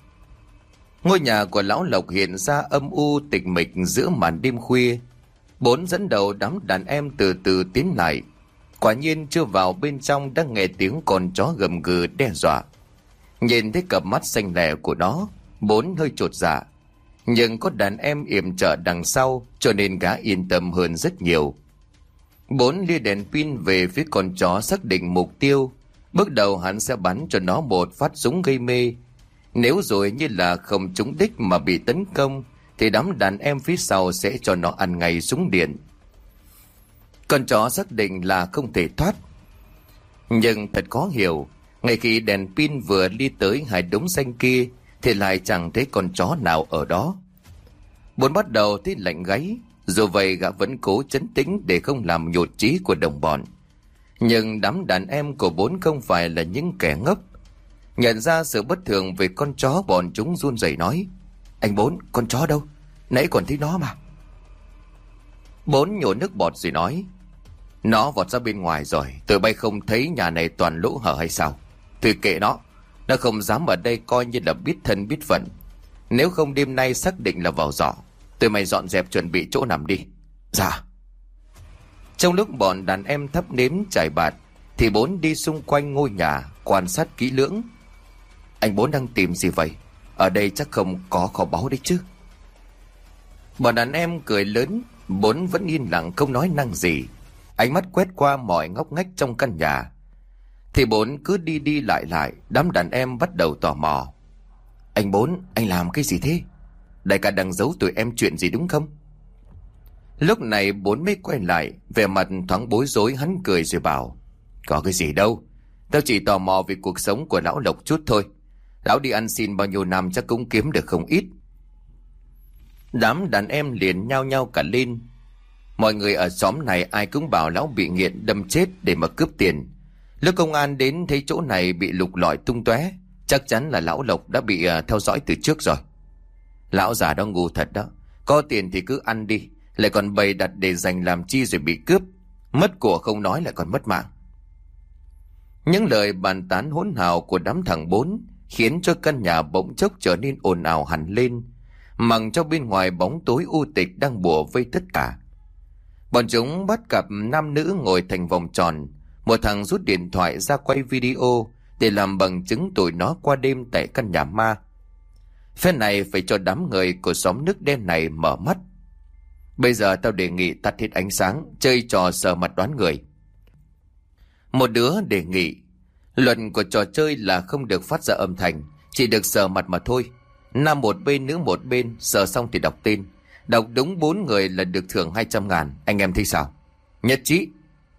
Ngôi nhà của lão Lộc hiện ra âm u tịch mịch giữa màn đêm khuya. Bốn dẫn đầu đám đàn em từ từ tiến lại. Quả nhiên chưa vào bên trong đã nghe tiếng con chó gầm gừ đe dọa. Nhìn thấy cặp mắt xanh lè của nó, Bốn hơi chột dạ. Nhưng có đàn em yểm trợ đằng sau cho nên gã yên tâm hơn rất nhiều. Bốn lia đèn pin về phía con chó xác định mục tiêu. Bước đầu hắn sẽ bắn cho nó một phát súng gây mê. Nếu rồi như là không trúng đích mà bị tấn công thì đám đàn em phía sau sẽ cho nó ăn ngay súng điện. Con chó xác định là không thể thoát. Nhưng thật khó hiểu, ngay khi đèn pin vừa đi tới hai đống xanh kia thì lại chẳng thấy con chó nào ở đó. Bốn bắt đầu thấy lạnh gáy. Dù vậy gã vẫn cố trấn tĩnh để không làm nhụt chí của đồng bọn. Nhưng đám đàn em của Bốn không phải là những kẻ ngốc. Nhận ra sự bất thường về con chó, bọn chúng run rẩy nói: anh Bốn, con chó đâu? Nãy còn thấy nó mà. Bốn nhổ nước bọt rồi nói: nó vọt ra bên ngoài rồi. Tụi bay không thấy nhà này toàn lỗ hở hay sao? Thì kệ nó. Nó không dám ở đây coi như là biết thân biết phận. Nếu không đêm nay xác định là vào giỏ. Tụi mày dọn dẹp chuẩn bị chỗ nằm đi. Dạ. Trong lúc bọn đàn em thắp nến trải bạt thì Bốn đi xung quanh ngôi nhà quan sát kỹ lưỡng. Anh Bốn đang tìm gì vậy? Ở đây chắc không có kho báu đấy chứ? Bọn đàn em cười lớn. Bốn vẫn yên lặng không nói năng gì. Ánh mắt quét qua mọi ngóc ngách trong căn nhà. Thì Bốn cứ đi đi lại lại. Đám đàn em bắt đầu tò mò: anh Bốn, anh làm cái gì thế? Đại ca đang giấu tụi em chuyện gì đúng không? Lúc này Bốn mới quay lại, vẻ mặt thoáng bối rối. Hắn cười rồi bảo: Có cái gì đâu, tao chỉ tò mò về cuộc sống của lão Lộc chút thôi. Lão đi ăn xin bao nhiêu năm chắc cũng kiếm được không ít. Đám đàn em liền nhao nhao cả lên. Mọi người ở xóm này ai cũng bảo lão bị nghiện đâm chết để mà cướp tiền. Lúc công an đến thấy chỗ này bị lục lọi tung tóe, chắc chắn là lão Lộc đã bị uh, theo dõi từ trước rồi. Lão già đó ngu thật đó, có tiền thì cứ ăn đi, lại còn bày đặt để dành làm chi rồi bị cướp. Mất của không nói lại còn mất mạng. Những lời bàn tán hỗn hào của đám thằng Bốn khiến cho căn nhà bỗng chốc trở nên ồn ào hẳn lên, mặc cho bên ngoài bóng tối u tịch đang bủa vây tất cả. Bọn chúng bắt cặp nam nữ ngồi thành vòng tròn. Một thằng rút điện thoại ra quay video để làm bằng chứng tụi nó qua đêm tại căn nhà ma. Phen này phải cho đám người của xóm nước đen này mở mắt. Bây giờ tao đề nghị tắt hết ánh sáng, chơi trò sờ mặt đoán người. Một đứa đề nghị luật của trò chơi là không được phát ra âm thanh, chỉ được sờ mặt mà thôi. Nam một bên, nữ một bên, sờ xong thì đọc tên. Đọc đúng bốn người là được thưởng hai trăm ngàn. Anh em thấy sao? Nhất trí.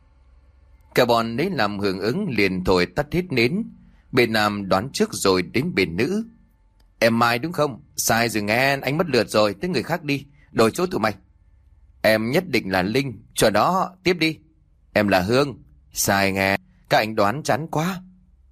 Cả bọn lấy làm hưởng ứng liền thổi tắt hết nến. Bên nam đoán trước rồi đến bên nữ. Em Mai đúng không? Sai rồi nghe, anh mất lượt rồi, tới người khác đi, đổi chỗ tụi mày. Em nhất định là Linh, cho đó, tiếp đi. Em là Hương. Sai nghe, các anh đoán chán quá.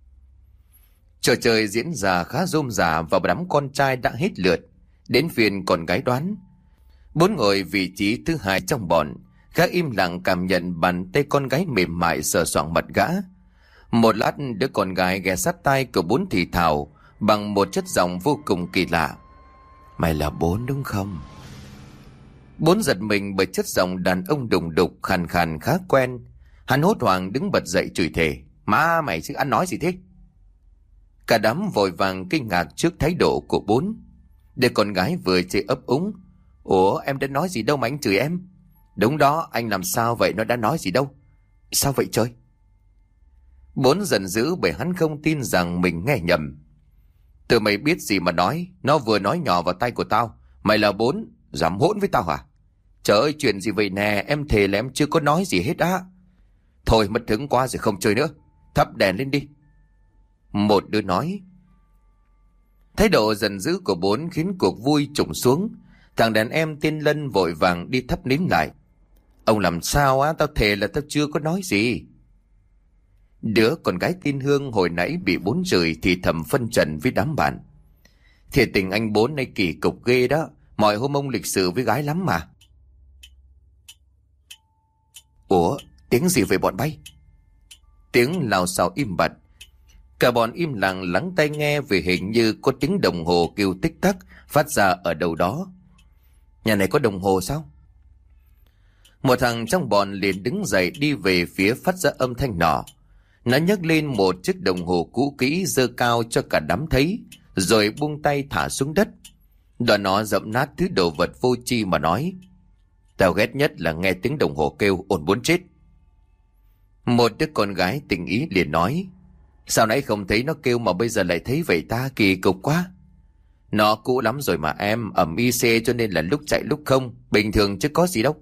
Trò chơi diễn ra khá rôm rả và đám con trai đã hết lượt. Đến phiên con gái đoán. Bốn ngồi vị trí thứ hai trong bọn, gã im lặng cảm nhận bàn tay con gái mềm mại sờ soạng mặt gã. Một lát đứa con gái ghé sát tai của Bốn thì thào bằng một chất giọng vô cùng kỳ lạ: Mày là Bốn đúng không? Bốn giật mình bởi chất giọng đàn ông đùng đục khàn khàn khá quen. Hắn hốt hoảng đứng bật dậy chửi thề: Má mày chứ ăn nói gì thế? Cả đám vội vàng kinh ngạc trước thái độ của Bốn. Đứa con gái vừa chơi ấp úng: Ủa em đã nói gì đâu mà anh chửi em? Đúng đó, anh làm sao vậy, nó đã nói gì đâu. Sao vậy trời? Bốn giận dữ bởi hắn không tin rằng mình nghe nhầm. Tụi mày biết gì mà nói, nó vừa nói nhỏ vào tay của tao. Mày là Bốn, dám hỗn với tao hả? Trời ơi, chuyện gì vậy nè, em thề là em chưa có nói gì hết á. Thôi mất hứng quá rồi không chơi nữa, thắp đèn lên đi. Một đứa nói. Thái độ giận dữ của Bốn khiến cuộc vui trùng xuống. Thằng đàn em tên Lân vội vàng đi thắp nến lại. Ông làm sao á, tao thề là tao chưa có nói gì. Đứa con gái tên Hương hồi nãy bị Bốn chửi thì thầm phân trần với đám bạn: Thiệt tình anh Bốn này kỳ cục ghê đó, mọi hôm ông lịch sự với gái lắm mà. Ủa, tiếng gì vậy bọn bay? Tiếng lào xào im bặt. Cả bọn im lặng lắng tai nghe vì hình như có tiếng đồng hồ kêu tích tắc phát ra ở đâu đó. Nhà này có đồng hồ sao? Một thằng trong bọn liền đứng dậy đi về phía phát ra âm thanh nọ. Nó nhấc lên một chiếc đồng hồ cũ kỹ giơ cao cho cả đám thấy, rồi buông tay thả xuống đất. Đoạn nó dẫm nát thứ đồ vật vô tri mà nói: Tao ghét nhất là nghe tiếng đồng hồ kêu, ổn muốn chết. Một đứa con gái tình ý liền nói: Sao nãy không thấy nó kêu mà bây giờ lại thấy vậy ta, kỳ cục quá. Nó cũ lắm rồi mà em, ẩm i xê cho nên là lúc chạy lúc không, bình thường chứ có gì đâu.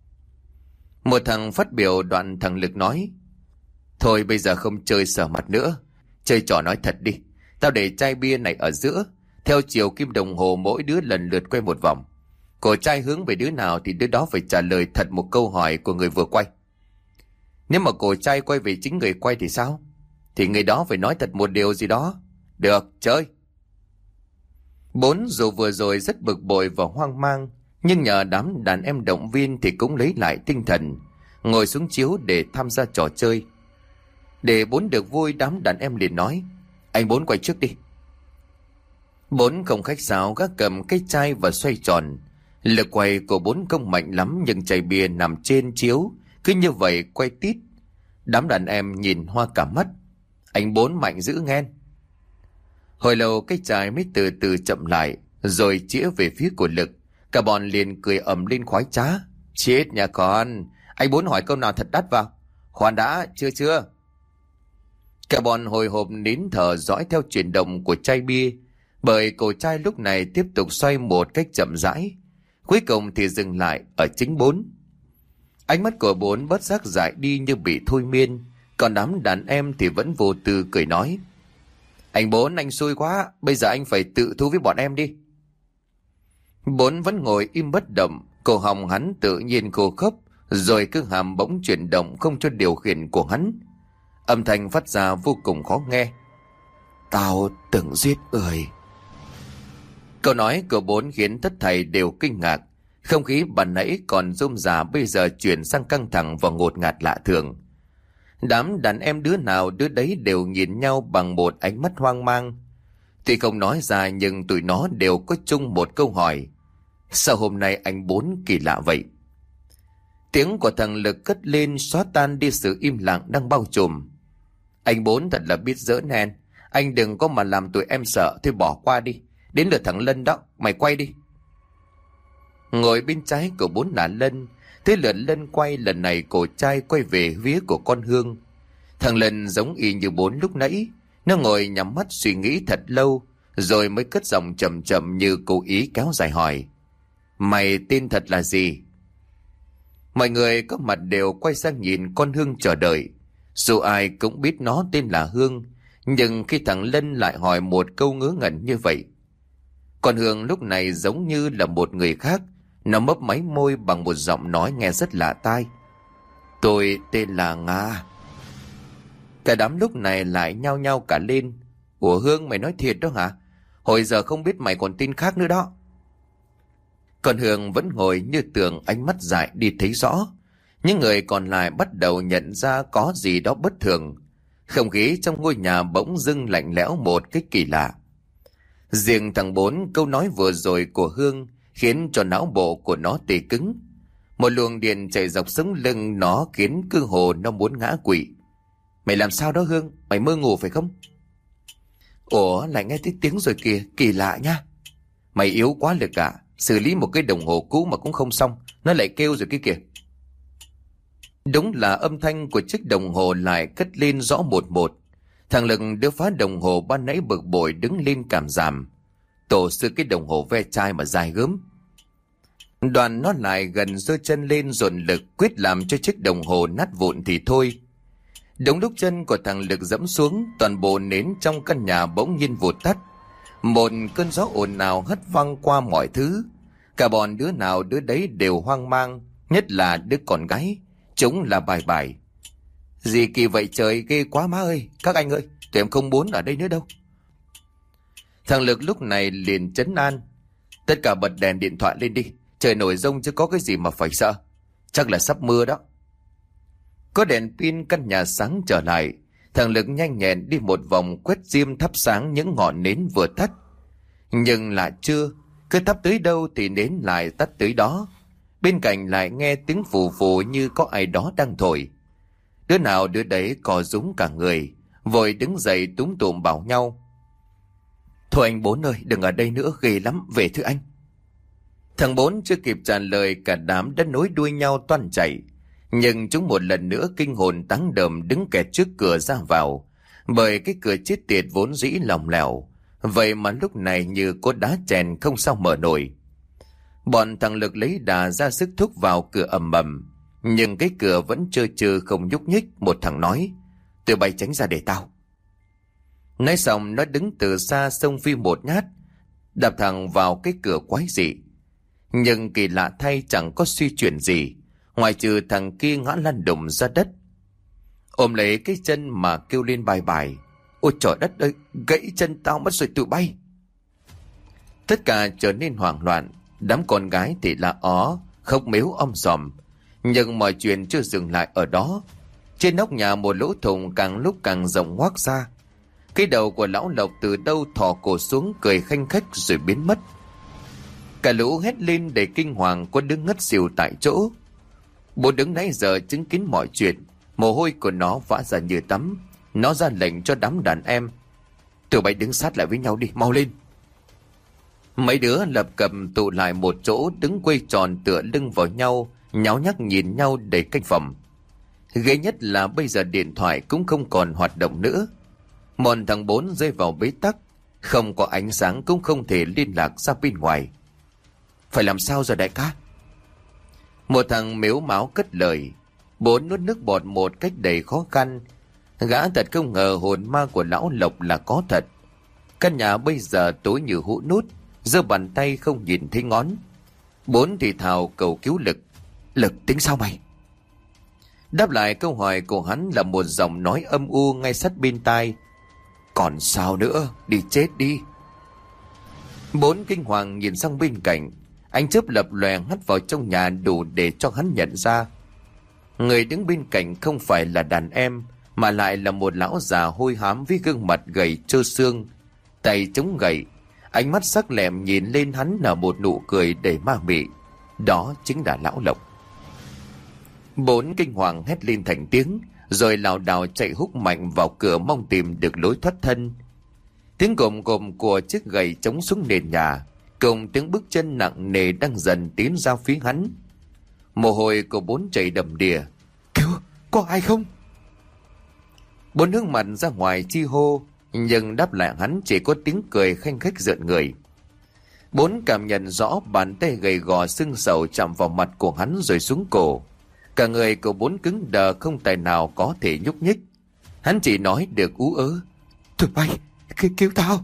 Một thằng phát biểu đoạn thằng Lực nói: Thôi bây giờ không chơi sờ mặt nữa, chơi trò nói thật đi. Tao để chai bia này ở giữa, theo chiều kim đồng hồ mỗi đứa lần lượt quay một vòng. Cổ chai hướng về đứa nào thì đứa đó phải trả lời thật một câu hỏi của người vừa quay. Nếu mà cổ chai quay về chính người quay thì sao? Thì người đó phải nói thật một điều gì đó. Được, chơi. Bốn dù vừa rồi rất bực bội và hoang mang, nhưng nhờ đám đàn em động viên thì cũng lấy lại tinh thần, ngồi xuống chiếu để tham gia trò chơi. Để Bốn được vui, đám đàn em liền nói: Anh Bốn quay trước đi. Bốn không khách sáo gác cầm cái chai và xoay tròn. Lực quay của Bốn không mạnh lắm, nhưng chai bia nằm trên chiếu cứ như vậy quay tít. Đám đàn em nhìn hoa cả mắt. Anh Bốn mạnh dữ nghe. Hồi lâu cái chai mới từ từ chậm lại, rồi chĩa về phía của Lực. Cả bọn liền cười ầm lên khoái trá: Chết nhà con, anh Bốn hỏi câu nào thật đắt vào. Khoan đã, chưa chưa. Cả bọn hồi hộp nín thở dõi theo chuyển động của chai bia, bởi cổ chai lúc này tiếp tục xoay một cách chậm rãi, cuối cùng thì dừng lại ở chính Bốn. Ánh mắt của bốn bất giác dại đi như bị thôi miên. Còn đám đàn em thì vẫn vô tư cười nói: Anh Bốn, anh xui quá, bây giờ anh phải tự thu với bọn em đi. Bốn vẫn ngồi im bất động, cổ họng hắn tự nhiên khô khốc, rồi cứ hàm bỗng chuyển động không cho điều khiển của hắn. Âm thanh phát ra vô cùng khó nghe: Tao từng giết người. Câu nói của Bốn khiến tất thảy đều kinh ngạc. Không khí ban nãy còn rôm rả bây giờ chuyển sang căng thẳng và ngột ngạt lạ thường. Đám đàn em đứa nào đứa đấy đều nhìn nhau bằng một ánh mắt hoang mang. Tuy không nói ra nhưng tụi nó đều có chung một câu hỏi: sao hôm nay anh Bốn kỳ lạ vậy? Tiếng của thằng Lực cất lên xóa tan đi sự im lặng đang bao trùm. Anh Bốn thật là biết giỡn hen. Anh đừng có mà làm tụi em sợ. Thôi bỏ qua đi. Đến lượt thằng Lân đó, mày quay đi. Ngồi bên trái của Bốn là Lân. Thế lượt Lân quay, lần này cổ trai quay về phía của con Hương. Thằng Lân giống y như Bốn lúc nãy. Nó ngồi nhắm mắt suy nghĩ thật lâu, rồi mới cất giọng chậm chậm như cố ý kéo dài hỏi: Mày tên thật là gì? Mọi người có mặt đều quay sang nhìn con Hương chờ đợi. Dù ai cũng biết nó tên là Hương, nhưng khi thằng Lân lại hỏi một câu ngớ ngẩn như vậy, con Hương lúc này giống như là một người khác. Nó mấp máy môi bằng một giọng nói nghe rất lạ tai: Tôi tên là Nga. Cả đám lúc này lại nhao nhao cả lên: Ủa Hương, mày nói thiệt đó hả? Hồi giờ không biết mày còn tin khác nữa đó. Còn Hương vẫn ngồi như tường, ánh mắt dại đi thấy rõ. Những người còn lại bắt đầu nhận ra có gì đó bất thường. Không khí trong ngôi nhà bỗng dưng lạnh lẽo một cách kỳ lạ. Riêng thằng Bốn, câu nói vừa rồi của Hương khiến cho não bộ của nó tê cứng. Một luồng điện chạy dọc sống lưng nó khiến cơ hồ nó muốn ngã quỵ. Mày làm sao đó Hương? Mày mơ ngủ phải không? Ủa, lại nghe thấy tiếng rồi kìa, kỳ lạ nha. Mày yếu quá lực à? Xử lý một cái đồng hồ cũ mà cũng không xong, nó lại kêu rồi kia kìa. Đúng là âm thanh của chiếc đồng hồ lại cất lên rõ một một. Thằng Lực đứa phá đồng hồ ban nãy bực bội đứng lên cảm giảm. Tổ sư cái đồng hồ ve chai mà dài gớm. Đoàn nó lại gần giơ chân lên dồn lực quyết làm cho chiếc đồng hồ nát vụn thì thôi. Đúng lúc chân của thằng Lực dẫm xuống, toàn bộ nến trong căn nhà bỗng nhiên vụt tắt. Một cơn gió ồn ào hất văng qua mọi thứ. Cả bọn đứa nào đứa đấy đều hoang mang, nhất là đứa con gái. Chúng là bài bài. Gì kỳ vậy trời, ghê quá má ơi. Các anh ơi, tụi em không muốn ở đây nữa đâu. Thằng Lực lúc này liền trấn an: Tất cả bật đèn điện thoại lên đi. Trời nổi rông chứ có cái gì mà phải sợ. Chắc là sắp mưa đó. Có đèn pin, căn nhà sáng trở lại. Thằng Lực nhanh nhẹn đi một vòng quét diêm thắp sáng những ngọn nến vừa tắt. Nhưng là chưa, cứ thắp tới đâu thì nến lại tắt tới đó. Bên cạnh lại nghe tiếng phù phù như có ai đó đang thổi. Đứa nào đứa đấy cò rúm cả người, vội đứng dậy túm tụm bảo nhau: Thôi anh Bốn ơi, đừng ở đây nữa, ghê lắm, về thưa anh. Thằng Bốn chưa kịp trả lời, cả đám đã nối đuôi nhau toan chạy. Nhưng chúng một lần nữa kinh hồn táng đờm đứng kẹt trước cửa ra vào, bởi cái cửa chết tiệt vốn dĩ lỏng lẻo, vậy mà lúc này như có đá chèn không sao mở nổi. Bọn thằng Lực lấy đà ra sức thúc vào cửa ầm ầm, nhưng cái cửa vẫn trơ trơ không nhúc nhích. Một thằng nói: Tụi bay tránh ra để tao. Nói xong nó đứng từ xa xông phi một nhát, đạp thẳng vào cái cửa quái dị. Nhưng kỳ lạ thay chẳng có suy chuyển gì, ngoài trừ thằng kia ngã lăn đùng ra đất, ôm lấy cái chân mà kêu lên bài bài: Ôi trời đất ơi, gãy chân tao mất rồi tụi bay. Tất cả trở nên hoảng loạn. Đám con gái thì là ó, khóc mếu om sòm. Nhưng mọi chuyện chưa dừng lại ở đó. Trên nóc nhà một lỗ thủng càng lúc càng rộng ngoác ra. Cái đầu của lão Lộc từ đâu thò cổ xuống cười khanh khách rồi biến mất. Cả lũ hét lên để kinh hoàng, có đứng ngất xỉu tại chỗ. Bố đứng nãy giờ chứng kiến mọi chuyện, mồ hôi của nó vã ra như tắm. Nó ra lệnh cho đám đàn em: Tụi bay đứng sát lại với nhau đi, mau lên. Mấy đứa lập cập tụ lại một chỗ, đứng quây tròn tựa lưng vào nhau, nháo nhác nhìn nhau đầy canh phòng. Ghê nhất là bây giờ điện thoại cũng không còn hoạt động nữa. Một thằng Bốn rơi vào bế tắc, không có ánh sáng cũng không thể liên lạc ra bên ngoài. Phải làm sao giờ đại ca? Một thằng mếu máo cất lời. Bốn nuốt nước bọt một cách đầy khó khăn. Gã thật không ngờ hồn ma của lão Lộc là có thật. Căn nhà bây giờ tối như hũ nút, giơ bàn tay không nhìn thấy ngón. Bốn thì thào cầu cứu Lực. Lực tính sao mày? Đáp lại câu hỏi của hắn là một giọng nói âm u ngay sát bên tai. Còn sao nữa, đi chết đi. Bốn kinh hoàng nhìn sang bên cạnh. Ánh chớp lập lòe hắt vào trong nhà đủ để cho hắn nhận ra. Người đứng bên cạnh không phải là đàn em, mà lại là một lão già hôi hám với gương mặt gầy trơ xương, tay chống gậy. Ánh mắt sắc lẹm nhìn lên hắn là một nụ cười đầy ma mị. Đó chính là lão Lộc. Bốn kinh hoàng hét lên thành tiếng, rồi lảo đảo chạy húc mạnh vào cửa mong tìm được lối thoát thân. Tiếng cồm cồm của chiếc gậy chống xuống nền nhà, cùng tiếng bước chân nặng nề đang dần tiến ra phía hắn. Mồ hôi của bốn chảy đầm đìa. Cứu, có ai không? Bốn hướng mặt ra ngoài chi hô, nhưng đáp lại hắn chỉ có tiếng cười khanh khách rợn người. Bốn cảm nhận rõ bàn tay gầy gò sưng sầu chạm vào mặt của hắn rồi xuống cổ. Cả người của bốn cứng đờ không tài nào có thể nhúc nhích. Hắn chỉ nói được ú ớ. Tụi bay, cứu, cứu tao.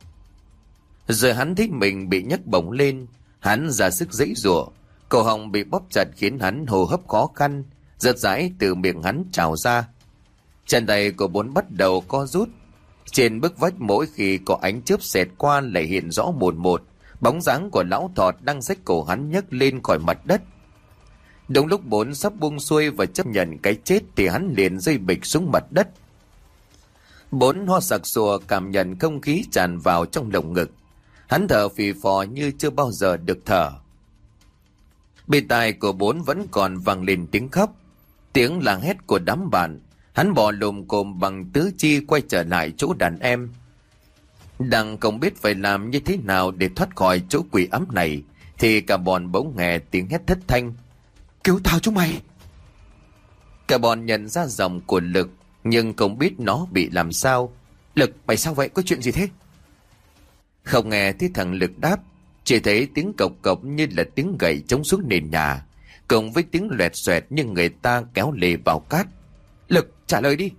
Rồi hắn thấy mình bị nhấc bổng lên. Hắn ra sức giãy giụa, cổ họng bị bóp chặt khiến hắn hô hấp khó khăn, giật giãi từ miệng hắn trào ra. Chân tay của bốn bắt đầu co rút. Trên bức vách mỗi khi có ánh chớp xẹt qua lại hiện rõ một một bóng dáng của lão thọt đang xách cổ hắn nhấc lên khỏi mặt đất. Đúng lúc bốn sắp buông xuôi và chấp nhận cái chết thì hắn liền rơi bịch xuống mặt đất. Bốn ho sặc sùa cảm nhận không khí tràn vào trong lồng ngực. Hắn thở phì phò như chưa bao giờ được thở. Bên tai của bốn vẫn còn vang lên tiếng khóc, tiếng làng hét của đám bạn. Hắn bò lồm cồm bằng tứ chi quay trở lại chỗ đàn em. Đang không biết phải làm như thế nào để thoát khỏi chỗ quỷ ám này, thì cả bọn bỗng nghe tiếng hét thất thanh. Cứu tao chúng mày! Cả bọn nhận ra giọng của Lực, nhưng không biết nó bị làm sao. Lực, mày sao vậy? Có chuyện gì thế? Không nghe thấy thằng Lực đáp, chỉ thấy tiếng cộc cộc như là tiếng gậy chống xuống nền nhà, cùng với tiếng loẹt xoẹt như người ta kéo lê vào cát. Lực, trả lời đi!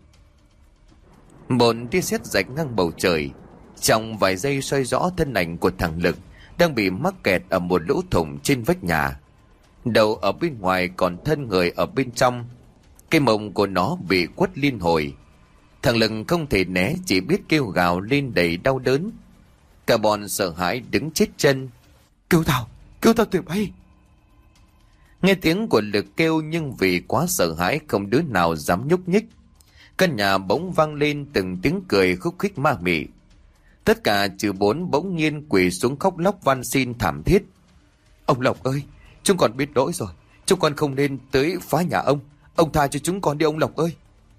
Một tia sét rạch ngang bầu trời. Trong vài giây soi rõ thân ảnh của thằng Lực đang bị mắc kẹt ở một lỗ thủng trên vách nhà. Đầu ở bên ngoài, còn thân người ở bên trong. Cái mông của nó bị quất liên hồi. Thằng Lực không thể né, chỉ biết kêu gào lên đầy đau đớn. Cả bọn sợ hãi đứng chết chân. Cứu tao! Cứu tao tụi bay! Nghe tiếng của Lực kêu, nhưng vì quá sợ hãi không đứa nào dám nhúc nhích. Căn nhà bỗng vang lên từng tiếng cười khúc khích ma mị. Tất cả trừ bốn bỗng nhiên quỳ xuống khóc lóc van xin thảm thiết. Ông Lộc ơi, chúng con biết lỗi rồi. Chúng con không nên tới phá nhà ông. Ông tha cho chúng con đi ông Lộc ơi.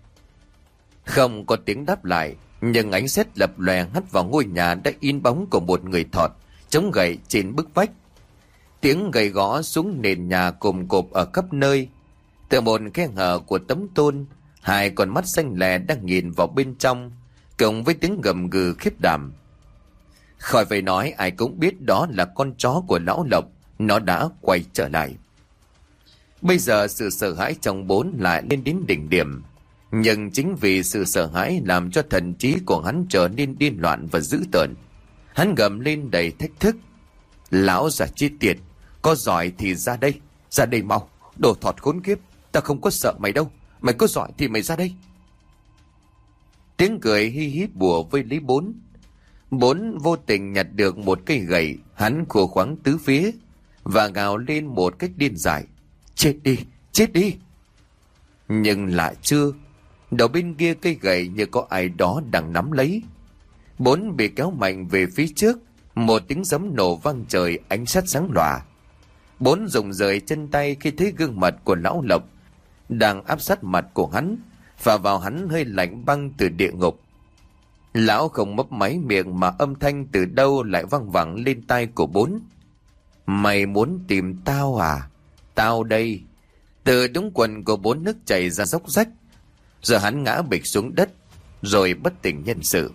Không có tiếng đáp lại, nhưng ánh sét lập lòe hắt vào ngôi nhà đã in bóng của một người thọt chống gậy trên bức vách. Tiếng gậy gõ xuống nền nhà cồm cộp ở khắp nơi. Từ một khe hở của tấm tôn, hai con mắt xanh lè đang nhìn vào bên trong, cộng với tiếng gầm gừ khiếp đảm. Khỏi phải nói, ai cũng biết đó là con chó của lão Lộc. Nó đã quay trở lại. Bây giờ sự sợ hãi trong bốn lại lên đến đỉnh điểm. Nhưng chính vì sự sợ hãi làm cho thần trí của hắn trở nên điên loạn và dữ tợn. Hắn gầm lên đầy thách thức. Lão già chi tiệt, có giỏi thì ra đây, ra đây mau, đồ thọt khốn kiếp, ta không có sợ mày đâu, mày có giỏi thì mày ra đây. Tiếng cười hi hí bùa với lấy bốn. Bốn vô tình nhặt được một cây gậy, hắn khua khoáng tứ phía và gào lên một cách điên dại. Chết đi, chết đi! Nhưng lại chưa, đầu bên kia cây gậy như có ai đó đang nắm lấy. Bốn bị kéo mạnh về phía trước, một tiếng giấm nổ vang trời, ánh sét sáng lòa. Bốn rụng rời chân tay khi thấy gương mặt của lão Lộc đang áp sát mặt của hắn, và vào hắn hơi lạnh băng từ địa ngục. Lão không mấp máy miệng mà âm thanh từ đâu lại vang vẳng lên tai của bốn. Mày muốn tìm tao à? Tao đây. Từ đống quần của bốn nước chảy ra dốc rách. Giờ hắn ngã bịch xuống đất, rồi bất tỉnh nhân sự.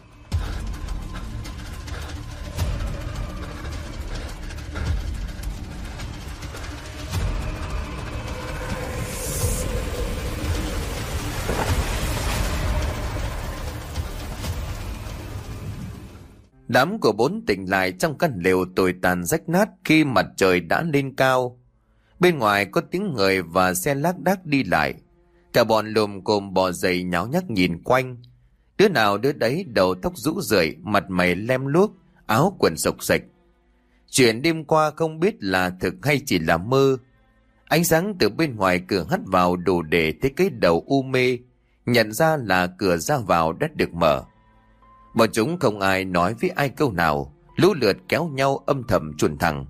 Đám của bốn tỉnh lại trong căn lều tồi tàn rách nát khi mặt trời đã lên cao. Bên ngoài có tiếng người và xe lác đác đi lại. Cả bọn lùm cồm bò dậy nháo nhác nhìn quanh. Đứa nào đứa đấy đầu tóc rũ rượi, mặt mày lem luốc, áo quần xộc xệch. Chuyện đêm qua không biết là thực hay chỉ là mơ. Ánh sáng từ bên ngoài cửa hắt vào đủ để thấy cái đầu u mê, nhận ra là cửa ra vào đã được mở. Bọn chúng không ai nói với ai câu nào, lũ lượt kéo nhau âm thầm chuồn thẳng.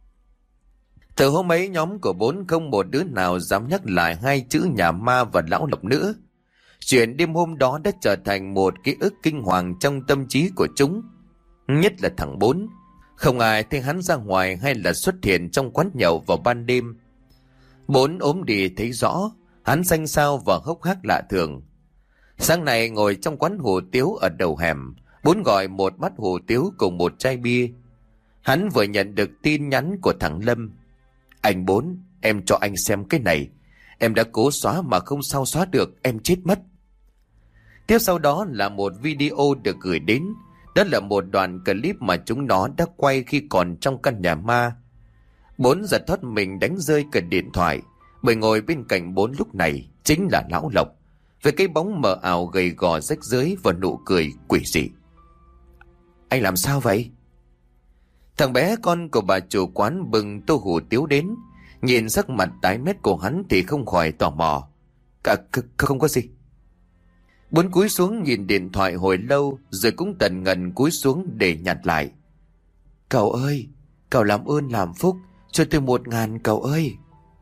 Từ hôm ấy nhóm của bốn không một đứa nào dám nhắc lại hai chữ nhà ma và lão Lộc nữa. Chuyện đêm hôm đó đã trở thành một ký ức kinh hoàng trong tâm trí của chúng. Nhất là thằng bốn. Không ai thấy hắn ra ngoài hay là xuất hiện trong quán nhậu vào ban đêm. Bốn ốm đi thấy rõ, hắn xanh xao và hốc hác lạ thường. Sáng nay ngồi trong quán hủ tiếu ở đầu hẻm, bốn gọi một bát hủ tiếu cùng một chai bia. Hắn vừa nhận được tin nhắn của thằng Lâm. Anh Bốn, em cho anh xem cái này. Em đã cố xóa mà không sao xóa được, em chết mất. Tiếp sau đó là một video được gửi đến. Đó là một đoạn clip mà chúng nó đã quay khi còn trong căn nhà ma. Bốn giật thoát mình đánh rơi cả điện thoại, bởi ngồi bên cạnh bốn lúc này chính là lão Lộc, với cái bóng mờ ảo gầy gò rách rưới và nụ cười quỷ dị. Anh làm sao vậy? Thằng bé con của bà chủ quán bưng tô hủ tiếu đến, nhìn sắc mặt tái mét của hắn thì không khỏi tò mò. Cả không có gì. Bốn cúi xuống nhìn điện thoại hồi lâu, rồi cũng tần ngần cúi xuống để nhặt lại. Cậu ơi, cậu làm ơn làm phúc cho tôi một ngàn cậu ơi.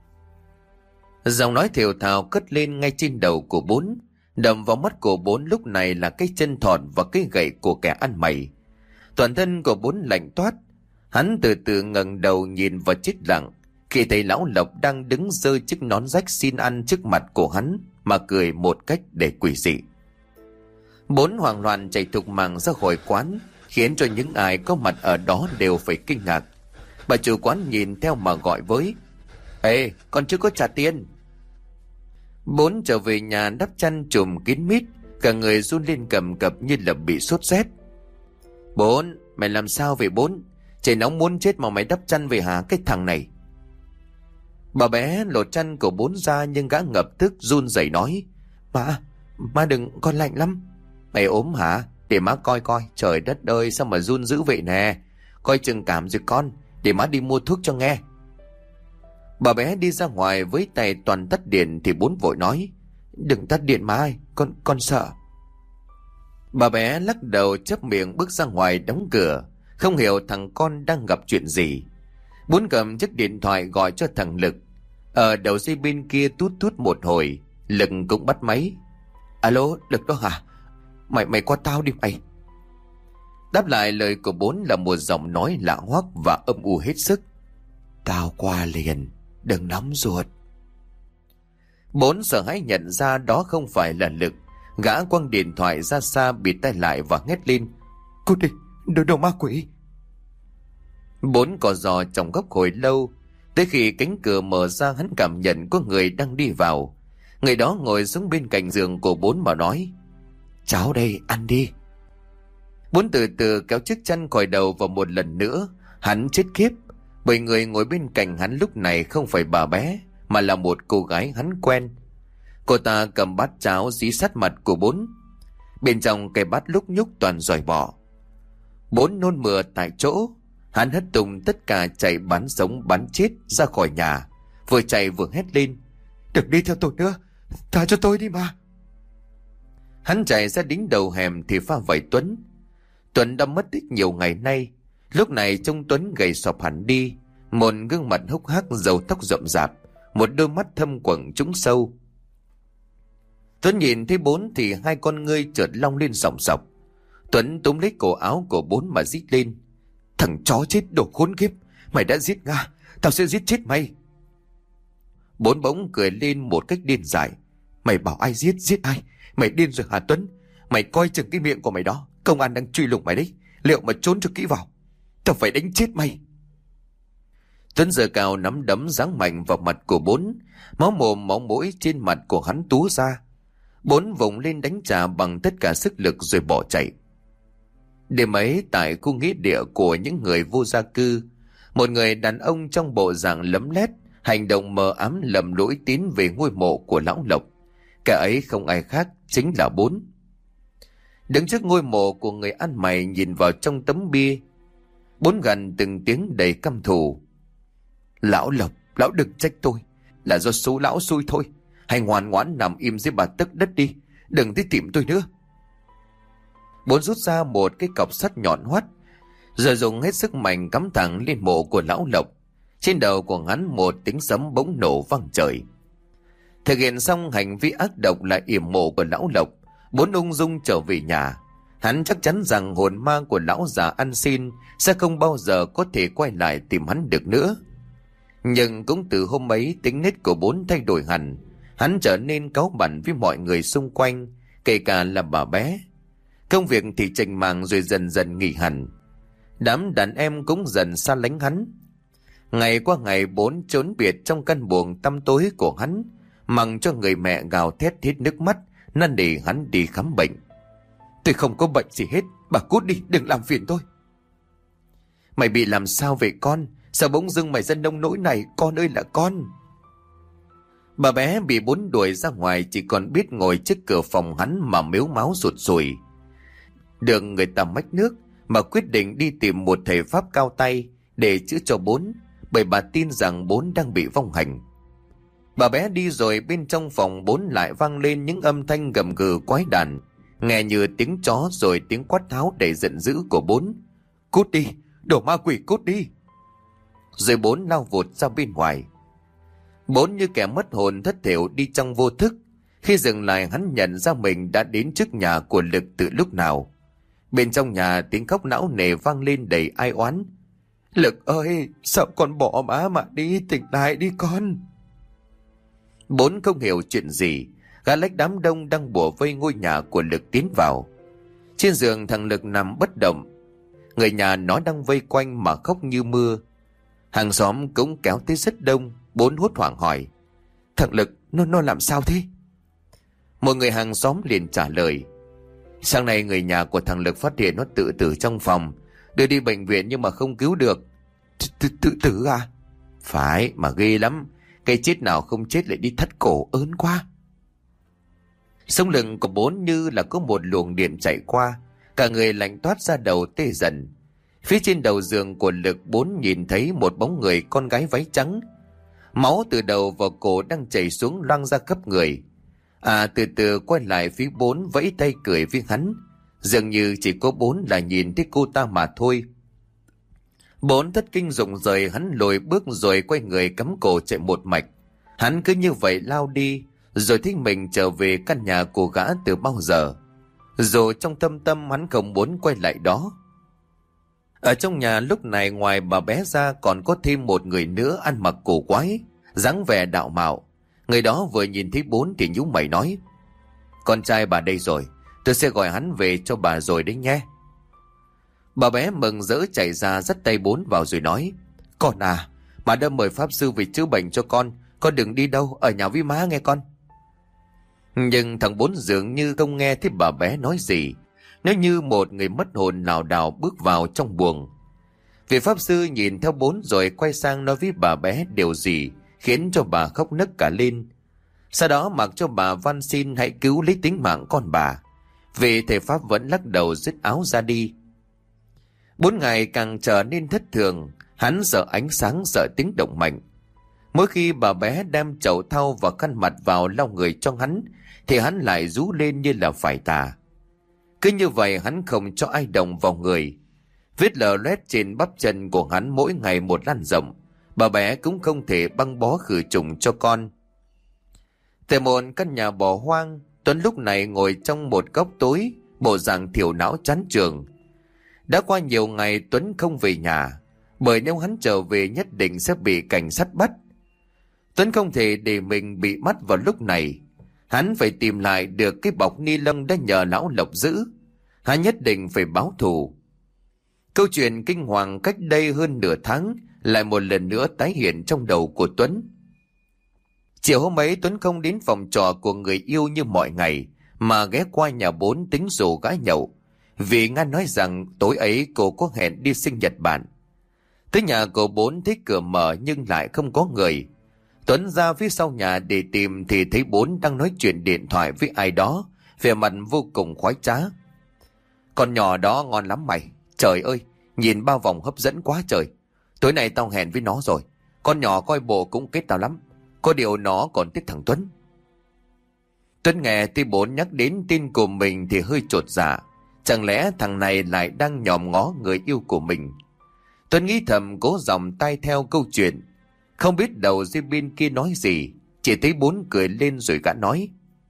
Giọng nói thều thào cất lên ngay trên đầu của bốn. Đầm vào mắt của bốn lúc này là cái chân thọt và cái gậy của kẻ ăn mày. Toàn thân của bốn lạnh toát. Hắn từ từ ngẩng đầu nhìn vào chết lặng, khi thấy lão Lộc đang đứng giơ chiếc nón rách xin ăn trước mặt của hắn mà cười một cách để quỷ dị. Bốn hoảng loạn chạy thục mạng ra khỏi quán, khiến cho những ai có mặt ở đó đều phải kinh ngạc. Bà chủ quán nhìn theo mà gọi với: Ê, con chưa có trả tiền. Bốn trở về nhà đắp chăn trùm kín mít, cả người run lên cầm cập như là bị sốt rét. Bốn, mày làm sao vậy Bốn? Trời nóng muốn chết mà mày đắp chăn về hả cái thằng này? Bà bé lột chăn của Bốn ra, nhưng gã ngập tức run rẩy nói: Má, má đừng, con lạnh lắm. Mày ốm hả? Để má coi coi. Trời đất ơi, sao mà run dữ vậy nè. Coi chừng cảm rồi con, để má đi mua thuốc cho nghe. Bà bé đi ra ngoài với tay toàn tắt điện thì Bốn vội nói: Đừng tắt điện má ơi, con, con sợ. Bà bé lắc đầu chớp miệng bước ra ngoài đóng cửa, không hiểu thằng con đang gặp chuyện gì. Bốn cầm chiếc điện thoại gọi cho thằng Lực. Ở đầu dây bên kia tút tút một hồi, Lực cũng bắt máy. Alo, Lực đó hả? Mày mày qua tao đi mày. Đáp lại lời của Bốn là một giọng nói lạ hoắc và âm u hết sức. Tao qua liền, đừng nóng ruột. Bốn sợ hãi nhận ra đó không phải là Lực. Gã quăng điện thoại ra xa, bịt tai lại và hét lên: Cút đi, đồ đồ ma quỷ. Bốn cò giò trong góc hồi lâu, tới khi cánh cửa mở ra hắn cảm nhận có người đang đi vào. Người đó ngồi xuống bên cạnh giường của Bốn mà nói: Cháu đây, ăn đi. Bốn từ từ kéo chiếc chăn khỏi đầu vào một lần nữa. Hắn chết khiếp, bởi người ngồi bên cạnh hắn lúc này không phải bà bé, mà là một cô gái hắn quen. Cô ta cầm bát cháo dí sát mặt của Bốn. Bên trong cái bát lúc nhúc toàn giòi bọ. Bốn nôn mửa tại chỗ. Hắn hất tung tất cả, chạy bắn sống bắn chết ra khỏi nhà, vừa chạy vừa hét lên: Đừng đi theo tôi nữa, tha cho tôi đi mà. Hắn chạy ra đỉnh đầu hẻm thì pha vầy Tuấn. Tuấn đã mất tích nhiều ngày nay. Lúc này trông Tuấn gầy sọp hẳn đi, một gương mặt hốc hác, râu tóc rậm rạp, một đôi mắt thâm quầng trũng sâu. Tuấn nhìn thấy Bốn thì hai con ngươi chợt long lên sòng sọc. Tuấn túm lấy cổ áo của Bốn mà rít lên: Thằng chó chết đồ khốn kiếp, mày đã giết Nga, tao sẽ giết chết mày. Bốn bỗng cười lên một cách điên dại: Mày bảo ai giết, giết ai? Mày điên rồi hả Tuấn? Mày coi chừng cái miệng của mày đó, công an đang truy lùng mày đấy. Liệu mà trốn cho kỹ vào, tao phải đánh chết mày. Tuấn giơ cao nắm đấm giáng mạnh vào mặt của Bốn. Máu mồm máu mũi trên mặt của hắn túa ra. Bốn vùng lên đánh trả bằng tất cả sức lực rồi bỏ chạy. Đêm ấy tại khu nghĩa địa của những người vô gia cư, một người đàn ông trong bộ dạng lấm lét, hành động mờ ám lầm lũi tiến về ngôi mộ của lão Lộc. Kẻ ấy không ai khác chính là Bốn. Đứng trước ngôi mộ của người ăn mày nhìn vào trong tấm bia, Bốn gằn từng tiếng đầy căm thù. Lão Lộc, lão đừng trách tôi, là do số lão xui thôi. Hãy ngoan ngoãn nằm im dưới bà tấc đất đi, đừng đi tìm tôi nữa. Bốn rút ra một cái cọc sắt nhọn hoắt, rồi dùng hết sức mạnh cắm thẳng lên mộ của lão Lộc. Trên đầu của hắn một tiếng sấm bỗng nổ vang trời. Thực hiện xong hành vi ác độc là yểm mộ của lão Lộc, Bốn ung dung trở về nhà. Hắn chắc chắn rằng hồn ma của lão già ăn xin sẽ không bao giờ có thể quay lại tìm hắn được nữa. Nhưng cũng từ hôm ấy, tính nết của Bốn thay đổi hẳn. Hắn trở nên cáu bẳn với mọi người xung quanh, kể cả là bà bé. Công việc thì chành màng rồi dần dần nghỉ hẳn. Đám đàn em cũng dần xa lánh hắn. Ngày qua ngày Bốn trốn biệt trong căn buồng tăm tối của hắn, mặc cho người mẹ gào thét hết nước mắt, năn nỉ hắn đi khám bệnh. Tôi không có bệnh gì hết, bà cút đi, đừng làm phiền tôi. Mày bị làm sao vậy con? Sao bỗng dưng mày ra nông nỗi này, con ơi là con. Bà bé bị Bốn đuổi ra ngoài, chỉ còn biết ngồi trước cửa phòng hắn mà mếu máo rụt rùi. Được người ta mách nước mà quyết định đi tìm một thầy pháp cao tay để chữa cho Bốn, bởi bà tin rằng Bốn đang bị vong hành. Bà bé đi rồi, bên trong phòng Bốn lại vang lên những âm thanh gầm gừ quái đản, nghe như tiếng chó rồi tiếng quát tháo đầy giận dữ của Bốn. Cút đi, đồ ma quỷ, cút đi. Rồi Bốn lao vụt ra bên ngoài. Bốn như kẻ mất hồn thất thểu đi trong vô thức. Khi dừng lại, hắn nhận ra mình đã đến trước nhà của Lực từ lúc nào. Bên trong nhà tiếng khóc não nề vang lên đầy ai oán. Lực ơi, sao con bỏ má mà đi, tỉnh lại đi con. Bốn không hiểu chuyện gì, gã lách đám đông đang bủa vây ngôi nhà của Lực tiến vào. Trên giường thằng Lực nằm bất động, người nhà nó đang vây quanh mà khóc như mưa. Hàng xóm cũng kéo tới rất đông. Bốn hốt hoảng hỏi: Thằng Lực nó nó làm sao thế? Một người hàng xóm liền trả lời: Sáng nay người nhà của thằng Lực phát hiện nó tự tử trong phòng, đưa đi bệnh viện nhưng mà không cứu được. Tự tử à? Phải, mà ghê lắm. Cái chết nào không chết lại đi thắt cổ, ớn quá. Sống lưng của Bốn như là có một luồng điện chạy qua, cả người lạnh toát ra đầu tê dần. Phía trên đầu giường của Lực, Bốn nhìn thấy một bóng người con gái váy trắng. Máu từ đầu vào cổ đang chảy xuống loang ra khắp người. À từ từ quay lại phía Bốn, vẫy tay cười với hắn. Dường như chỉ có Bốn là nhìn thấy cô ta mà thôi. Bốn thất kinh rụng rời, hắn lùi bước rồi quay người cắm cổ chạy một mạch. Hắn cứ như vậy lao đi, rồi thấy mình trở về căn nhà của gã từ bao giờ. Rồi trong thâm tâm hắn không muốn quay lại đó. Ở trong nhà lúc này, ngoài bà bé ra còn có thêm một người nữa ăn mặc cổ quái, dáng vẻ đạo mạo. Người đó vừa nhìn thấy Bốn thì nhíu mày nói: Con trai bà đây rồi, tôi sẽ gọi hắn về cho bà rồi đấy nhé. Bà bé mừng rỡ chạy ra dắt tay Bốn vào rồi nói: Con à, bà đã mời pháp sư về chữa bệnh cho con, con đừng đi đâu, ở nhà với má nghe con. Nhưng thằng Bốn dường như không nghe thấy bà bé nói gì. Nếu như một người mất hồn lảo đảo bước vào trong buồng. Vị pháp sư nhìn theo Bốn rồi quay sang nói với bà bé điều gì khiến cho bà khóc nấc cả lên. Sau đó mặc cho bà van xin hãy cứu lấy tính mạng con bà. Vị thầy pháp vẫn lắc đầu dứt áo ra đi. Bốn ngày càng trở nên thất thường. Hắn sợ ánh sáng, sợ tiếng động mạnh. Mỗi khi bà bé đem chậu thau và khăn mặt vào lau người cho hắn thì hắn lại rú lên như là phải tà. Cứ như vậy hắn không cho ai động vào người. Vết lở loét trên bắp chân của hắn mỗi ngày một lan rộng. Bà bé cũng không thể băng bó khử trùng cho con. Tại một căn nhà bỏ hoang, Tuấn lúc này ngồi trong một góc tối, bộ dạng thiểu não chán chường. Đã qua nhiều ngày Tuấn không về nhà, bởi nếu hắn trở về nhất định sẽ bị cảnh sát bắt. Tuấn không thể để mình bị bắt vào lúc này. Hắn phải tìm lại được cái bọc ni lông đã nhờ lão Lộc giữ. Hắn nhất định phải báo thù. Câu chuyện kinh hoàng cách đây hơn nửa tháng lại một lần nữa tái hiện trong đầu của Tuấn. Chiều hôm ấy Tuấn không đến phòng trọ của người yêu như mọi ngày, mà ghé qua nhà Bốn tính rủ gái nhậu. Vì Nga nói rằng tối ấy cô có hẹn đi sinh nhật bạn. Tới nhà cô Bốn thấy cửa mở nhưng lại không có người. Tuấn ra phía sau nhà để tìm thì thấy Bốn đang nói chuyện điện thoại với ai đó, vẻ mặt vô cùng khoái trá. Con nhỏ đó ngon lắm mày. Trời ơi, nhìn bao vòng hấp dẫn quá trời. Tối nay tao hẹn với nó rồi. Con nhỏ coi bộ cũng kết tao lắm. Có điều nó còn thích thằng Tuấn. Tuấn nghe thấy Bốn nhắc đến tên của mình thì hơi chột dạ. Chẳng lẽ thằng này lại đang nhòm ngó người yêu của mình? Tuấn nghĩ thầm cố dòng tay theo câu chuyện. Không biết đầu dây bên kia nói gì. Chỉ thấy Bốn cười lên rồi gã nói: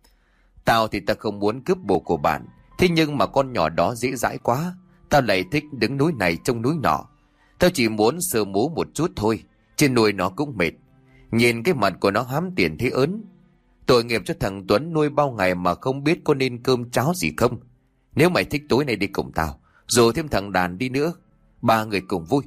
Tao thì tao không muốn cướp bồ của bạn. Thế nhưng mà con nhỏ đó dễ dãi quá. Tao lại thích đứng núi này trông núi nọ. Tao chỉ muốn sờ mú một chút thôi. Trên nuôi nó cũng mệt. Nhìn cái mặt của nó hám tiền thế ớn. Tội nghiệp cho thằng Tuấn nuôi bao ngày mà không biết có nên cơm cháo gì không. Nếu mày thích tối nay đi cùng tao, rồi thêm thằng Đàn đi nữa, ba người cùng vui.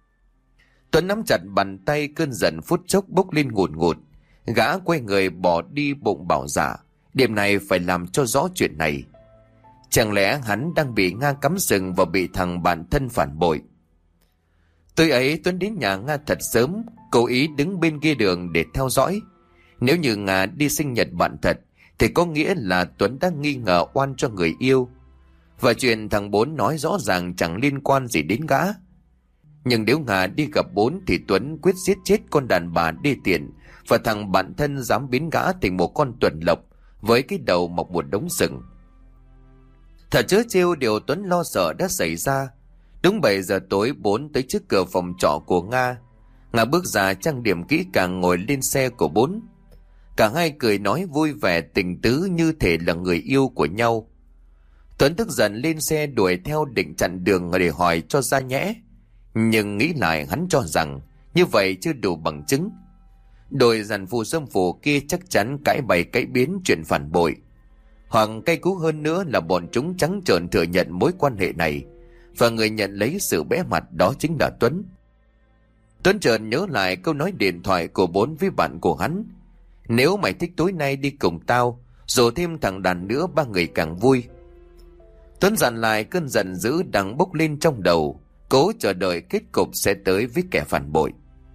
Tuấn nắm chặt bàn tay, cơn giận phút chốc bốc lên ngùn ngụt. Gã quay người bỏ đi, bụng bảo dạ đêm này phải làm cho rõ chuyện này. Chẳng lẽ hắn đang bị Nga cắm sừng và bị thằng bạn thân phản bội? Tối ấy Tuấn đến nhà Nga thật sớm, cố ý đứng bên kia đường để theo dõi. Nếu như Nga đi sinh nhật bạn thật thì có nghĩa là Tuấn đang nghi ngờ oan cho người yêu. Và chuyện thằng Bốn nói rõ ràng chẳng liên quan gì đến gã. Nhưng nếu Nga đi gặp Bốn thì Tuấn quyết giết chết con đàn bà đê tiện. Và thằng bạn thân dám biến gã thành một con tuần lộc với cái đầu mọc một đống sừng. Thật chớ trêu, điều Tuấn lo sợ đã xảy ra. Đúng bảy giờ tối, Bốn tới trước cửa phòng trọ của Nga. Nga bước ra trang điểm kỹ càng ngồi lên xe của Bốn. Cả hai cười nói vui vẻ tình tứ như thể là người yêu của nhau. Tuấn tức giận lên xe đuổi theo định chặn đường để hỏi cho ra nhẽ. Nhưng nghĩ lại hắn cho rằng như vậy chưa đủ bằng chứng. Đội dàn phù xâm phù kia chắc chắn cãi bày cãi biến chuyện phản bội. Hoặc cay cú hơn nữa là bọn chúng trắng trợn thừa nhận mối quan hệ này. Và người nhận lấy sự bẽ mặt đó chính là Tuấn. Tuấn chợt nhớ lại câu nói điện thoại của Bốn với bạn của hắn: Nếu mày thích tối nay đi cùng tao, rồi thêm thằng Đàn nữa, ba người càng vui. Tuấn dặn lại cơn giận dữ đang bốc lên trong đầu, cố chờ đợi kết cục sẽ tới với kẻ phản bội.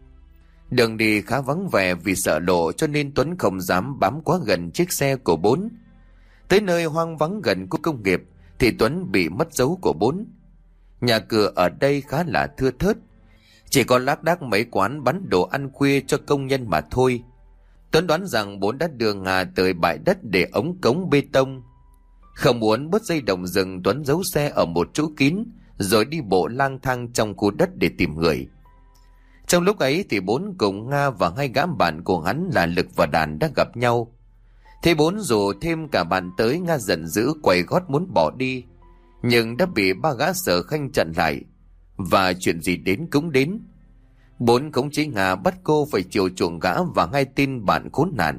Đường đi khá vắng vẻ vì sợ lộ, cho nên Tuấn không dám bám quá gần chiếc xe của Bốn. Tới nơi hoang vắng gần khu công nghiệp thì Tuấn bị mất dấu của Bốn. Nhà cửa ở đây khá là thưa thớt, chỉ có lác đác mấy quán bán đồ ăn khuya cho công nhân mà thôi. Tuấn đoán rằng Bốn đã đưa Nga tới bãi đất để ống cống bê tông. Không muốn bớt dây đồng rừng, Tuấn giấu xe ở một chỗ kín rồi đi bộ lang thang trong khu đất để tìm người. Trong lúc ấy thì Bốn cùng Nga và hai gã bạn của hắn là Lực và Đàn đã gặp nhau. Thế Bốn rủ thêm cả bạn tới, Nga giận dữ quay gót muốn bỏ đi, nhưng đã bị ba gã Sở Khanh chặn lại. Và chuyện gì đến cũng đến. Bốn khống chế Nga, bắt cô phải chiều chuộng gã và hai tên bạn khốn nạn.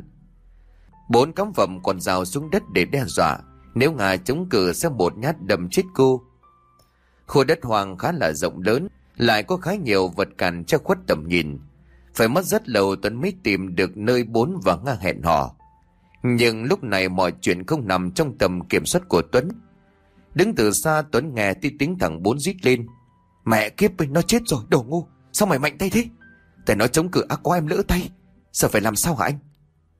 Bốn cắm phẩm con dao xuống đất để đe dọa, nếu Nga chống cự sẽ một nhát đâm chết cô. Khu đất hoang khá là rộng lớn, lại có khá nhiều vật cản che khuất tầm nhìn. Phải mất rất lâu Tuấn mới tìm được nơi Bốn và Nga hẹn hò. Nhưng lúc này mọi chuyện không nằm trong tầm kiểm soát của Tuấn. Đứng từ xa, Tuấn nghe tí tiếng thằng Bốn rít lên: Mẹ kiếp ơi, nó chết rồi, đồ ngu, sao mày mạnh tay thế? Tại nó chống cự ác quá em lỡ tay, giờ phải làm sao hả anh?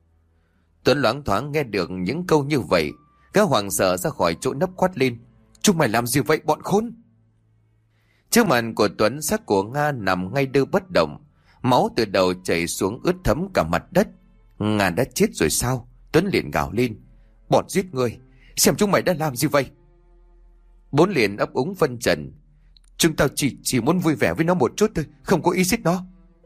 Tuấn loáng thoáng nghe được những câu như vậy, gã hoảng sợ ra khỏi chỗ nấp quát lên: Chúng mày làm gì vậy bọn khốn? Trước mặt của Tuấn, xác của Nga nằm ngay đơ bất động, máu từ đầu chảy xuống ướt thấm cả mặt đất. Nga đã chết rồi sao? Tuấn liền gào lên: Bọn giết người, xem chúng mày đã làm gì vậy? Bốn liền ấp úng phân trần: Chúng tao chỉ chỉ muốn vui vẻ với nó một chút thôi, không có ý giết nó.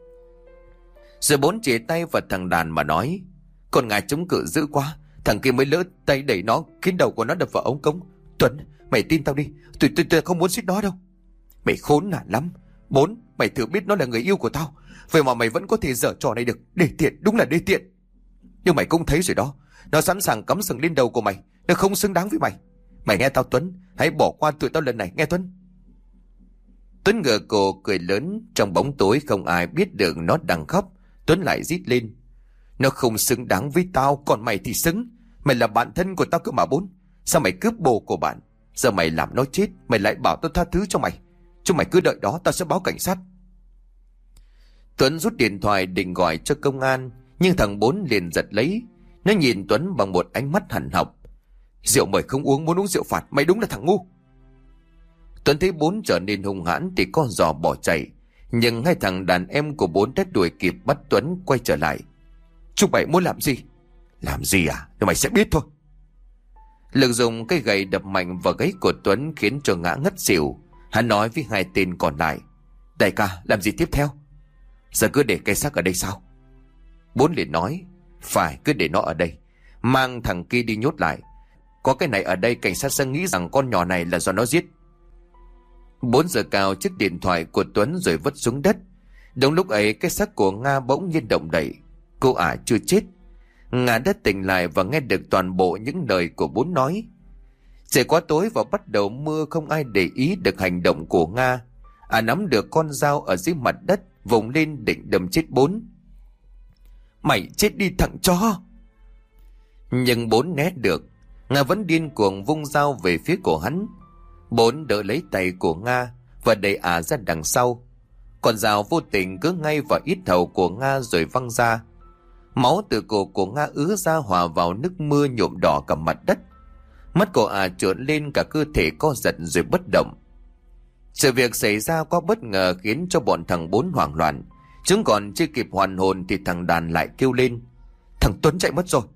Rồi Bốn chỉ tay vào thằng Đàn mà nói: Con Nga chống cự dữ quá, thằng kia mới lỡ tay đẩy nó khiến đầu của nó đập vào ống cống. Tuấn, mày tin tao đi, tôi tôi, tôi không muốn giết nó đâu. Mày khốn nạn lắm. Bốn, mày thử biết nó là người yêu của tao, vậy mà mày vẫn có thể giở trò này được. Đê tiện, đúng là đê tiện. Nhưng mày cũng thấy rồi đó, nó sẵn sàng cắm sừng lên đầu của mày, nó không xứng đáng với mày. Mày nghe tao Tuấn, hãy bỏ qua tụi tao lần này, nghe Tuấn. Tuấn ngửa cổ cười lớn, trong bóng tối không ai biết được nó đang khóc. Tuấn lại rít lên: Nó không xứng đáng với tao, còn mày thì xứng. Mày là bạn thân của tao cơ mà Bốn, sao mày cướp bồ của bạn? Giờ mày làm nó chết, mày lại bảo tao tha thứ cho mày. Chúng mày cứ đợi đó, tao sẽ báo cảnh sát. Tuấn rút điện thoại định gọi cho công an, nhưng thằng Bốn liền giật lấy. Nó nhìn Tuấn bằng một ánh mắt hằn học. Rượu mời không uống, muốn uống rượu phạt, mày đúng là thằng ngu. Tuấn thấy Bốn trở nên hung hãn thì co giò bỏ chạy, nhưng hai thằng đàn em của Bốn đã đuổi kịp bắt Tuấn quay trở lại. Chúng mày muốn làm gì? Làm gì à? Thì mày sẽ biết thôi. Lực dùng cây gậy đập mạnh vào gáy của Tuấn khiến cho ngã ngất xỉu. Hắn nói với hai tên còn lại. Đại ca, làm gì tiếp theo? Giờ cứ để cây xác ở đây sao? Bốn liền nói. Phải, cứ để nó ở đây. Mang thằng kia đi nhốt lại. Có cái này ở đây, cảnh sát sẽ nghĩ rằng con nhỏ này là do nó giết. Bốn giơ cao chiếc điện thoại của Tuấn rồi vứt xuống đất. Đúng lúc ấy, cái xác của Nga bỗng nhiên động đậy. Cô ả chưa chết. Nga đã tỉnh lại và nghe được toàn bộ những lời của Bốn nói. Trời quá tối và bắt đầu mưa, không ai để ý được hành động của Nga. Ả nắm được con dao ở dưới mặt đất, vùng lên định đâm chết Bốn. Mày chết đi thằng chó! Nhưng Bốn né được. Nga vẫn điên cuồng vung dao về phía của hắn. Bốn đỡ lấy tay của Nga và đẩy Ả ra đằng sau. Con dao vô tình cứ ngay vào yết hầu của Nga rồi văng ra. Máu từ cổ của Nga ứa ra hòa vào nước mưa nhuộm đỏ cả mặt đất. Mắt của Ả trợn lên, cả cơ thể co giật rồi bất động. Sự việc xảy ra quá bất ngờ khiến cho bọn thằng Bốn hoảng loạn. Chúng còn chưa kịp hoàn hồn thì thằng Đàn lại kêu lên. Thằng Tuấn chạy mất rồi.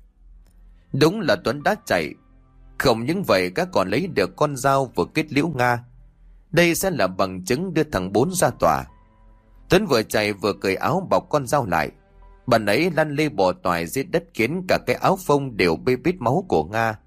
Đúng là Tuấn đã chạy. Không những vậy, các còn lấy được con dao vừa kết liễu Nga. Đây sẽ là bằng chứng đưa thằng Bốn ra tòa. Tuấn vừa chạy vừa cởi áo bọc con dao lại. Bạn ấy lăn lê bò toài dưới đất khiến cả cái áo phông đều bê bết máu của Nga.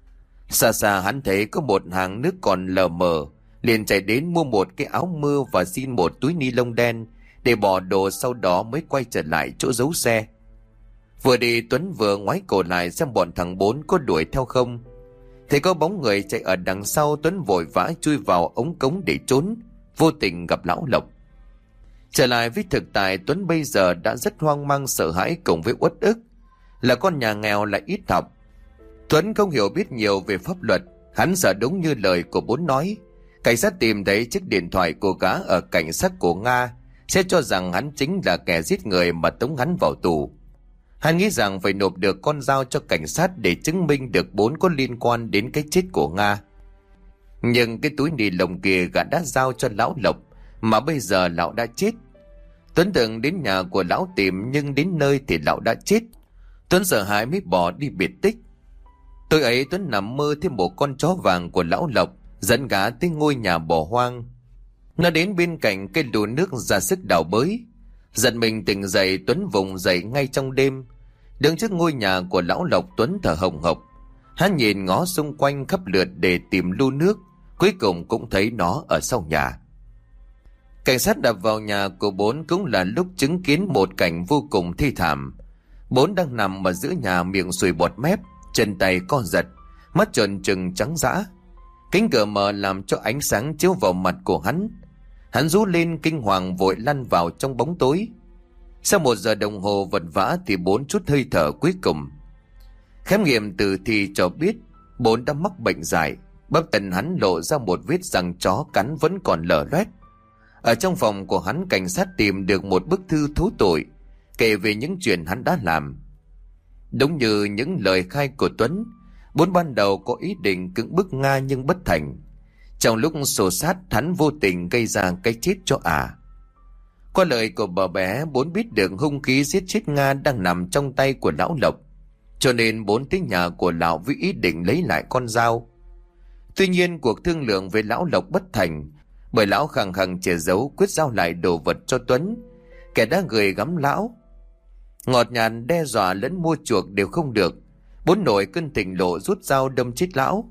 Xa xa hắn thấy có một hàng nước còn lờ mờ, liền chạy đến mua một cái áo mưa và xin một túi ni lông đen để bỏ đồ, sau đó mới quay trở lại chỗ giấu xe. Vừa đi, Tuấn vừa ngoái cổ lại xem bọn thằng Bốn có đuổi theo không. Thấy có bóng người chạy ở đằng sau, Tuấn vội vã chui vào ống cống để trốn, vô tình gặp Lão Lộc. Trở lại với thực tại, Tuấn bây giờ đã rất hoang mang sợ hãi cùng với uất ức. Là con nhà nghèo lại ít học, Tuấn không hiểu biết nhiều về pháp luật. Hắn sợ đúng như lời của Bốn nói, cảnh sát tìm thấy chiếc điện thoại của gã ở cạnh xác của Nga sẽ cho rằng hắn chính là kẻ giết người mà tống hắn vào tù. Hắn nghĩ rằng phải nộp được con dao cho cảnh sát để chứng minh được Bốn có liên quan đến cái chết của Nga. Nhưng cái túi ni lông kia gã đã giao cho Lão Lộc, mà bây giờ lão đã chết. Tuấn từng đến nhà của lão tìm, nhưng đến nơi thì lão đã chết. Tuấn sợ hãi mới bỏ đi biệt tích. Tối ấy Tuấn nằm mơ thấy một con chó vàng của Lão Lộc dẫn gã tới ngôi nhà bỏ hoang. Nó đến bên cạnh cây lù nước ra sức đào bới. Giật mình tỉnh dậy, Tuấn vùng dậy ngay trong đêm. Đứng trước ngôi nhà của Lão Lộc, Tuấn thở hồng hộc. Hắn nhìn ngó xung quanh khắp lượt để tìm lu nước, cuối cùng cũng thấy nó ở sau nhà. Cảnh sát đập vào nhà của Bốn cũng là lúc chứng kiến một cảnh vô cùng thê thảm. Bốn đang nằm ở giữa nhà, miệng sùi bọt mép, chân tay co giật, mắt trợn trừng trắng dã. Cánh cửa mở làm cho ánh sáng chiếu vào mặt của hắn. Hắn rú lên kinh hoàng, vội lăn vào trong bóng tối. Sau một giờ đồng hồ vật vã thì Bốn chút hơi thở cuối cùng. Khám nghiệm tử thi cho biết Bốn đã mắc bệnh dại. Bắp chân hắn lộ ra một vết răng chó cắn vẫn còn lở loét. Ở trong phòng của hắn, cảnh sát tìm được một bức thư thú tội kể về những chuyện hắn đã làm. Đúng như những lời khai của Tuấn, Bốn ban đầu có ý định cưỡng bức Nga nhưng bất thành. Trong lúc xô sát, hắn vô tình gây ra cái chết cho Ả. Qua lời của bà bé, Bốn biết được hung khí giết chết Nga đang nằm trong tay của Lão Lộc, cho nên Bốn tới nhà của lão với ý định lấy lại con dao. Tuy nhiên cuộc thương lượng với Lão Lộc bất thành, bởi lão khăng khăng che giấu quyết giao lại đồ vật cho Tuấn, kẻ đã gửi gắm lão. Ngọt nhạt đe dọa lẫn mua chuộc đều không được. Bốn nổi cơn thịnh nộ rút dao đâm chết lão.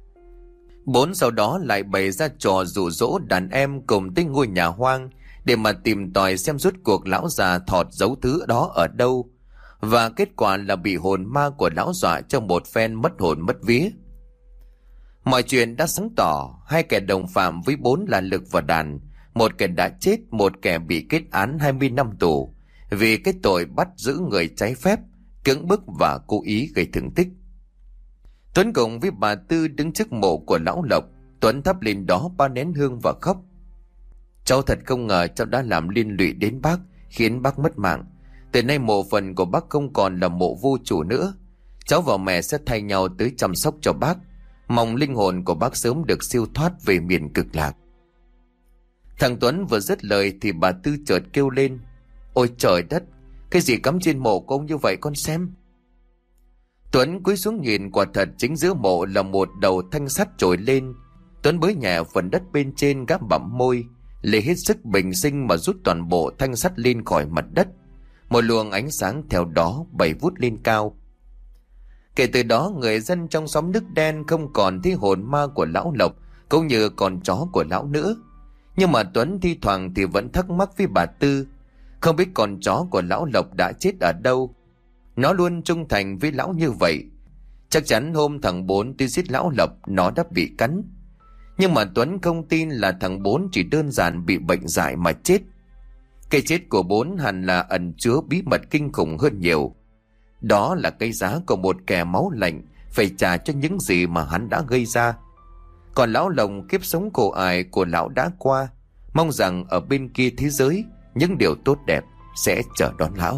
Bốn sau đó lại bày ra trò dụ dỗ đàn em cùng tới ngôi nhà hoang để mà tìm tòi xem rốt cuộc lão già thọt giấu thứ đó ở đâu, và kết quả là bị hồn ma của lão dọa cho một phen mất hồn mất vía. Mọi chuyện đã sáng tỏ. Hai kẻ đồng phạm với Bốn là Lực và Đàn, một kẻ đã chết, một kẻ bị kết án hai mươi năm tù vì cái tội bắt giữ người trái phép, cưỡng bức và cố ý gây thương tích. Tuấn cùng với bà Tư đứng trước mộ của lão Lộc. Tuấn thắp lên đó ba nén hương và khóc. Cháu thật không ngờ cháu đã làm liên lụy đến bác, khiến bác mất mạng. Từ nay mộ phần của bác không còn là mộ vô chủ nữa. Cháu và mẹ sẽ thay nhau tới chăm sóc cho bác. Mong linh hồn của bác sớm được siêu thoát về miền cực lạc. Thằng Tuấn vừa dứt lời thì bà Tư chợt kêu lên: Ôi trời đất, cái gì cắm trên mộ của ông như vậy con xem. Tuấn cúi xuống nhìn, quả thật chính giữa mộ là một đầu thanh sắt trồi lên. Tuấn bới nhẹ phần đất bên trên, gắp bặm môi, lấy hết sức bình sinh mà rút toàn bộ thanh sắt lên khỏi mặt đất. Một luồng ánh sáng theo đó bay vút lên cao. Kể từ đó, người dân trong xóm nước đen không còn thấy hồn ma của lão Lộc cũng như con chó của lão nữa. Nhưng mà Tuấn thi thoảng thì vẫn thắc mắc với bà Tư, không biết con chó của lão Lộc đã chết ở đâu. Nó luôn trung thành với lão như vậy. Chắc chắn hôm thằng Bốn đi giết lão Lộc, nó đã bị cắn. Nhưng mà Tuấn không tin là thằng Bốn chỉ đơn giản bị bệnh dại mà chết. Cái chết của Bốn hẳn là ẩn chứa bí mật kinh khủng hơn nhiều. Đó là cái giá của một kẻ máu lạnh phải trả cho những gì mà hắn đã gây ra. Còn lão Lộc, kiếp sống khổ ải của lão đã qua. Mong rằng ở bên kia thế giới, những điều tốt đẹp sẽ chờ đón lão.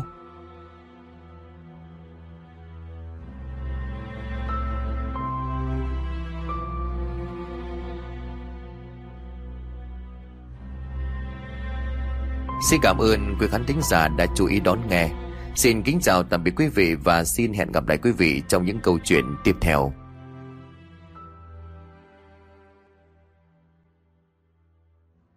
Xin cảm ơn quý khán thính giả đã chú ý đón nghe. Xin kính chào tạm biệt quý vị và xin hẹn gặp lại quý vị trong những câu chuyện tiếp theo.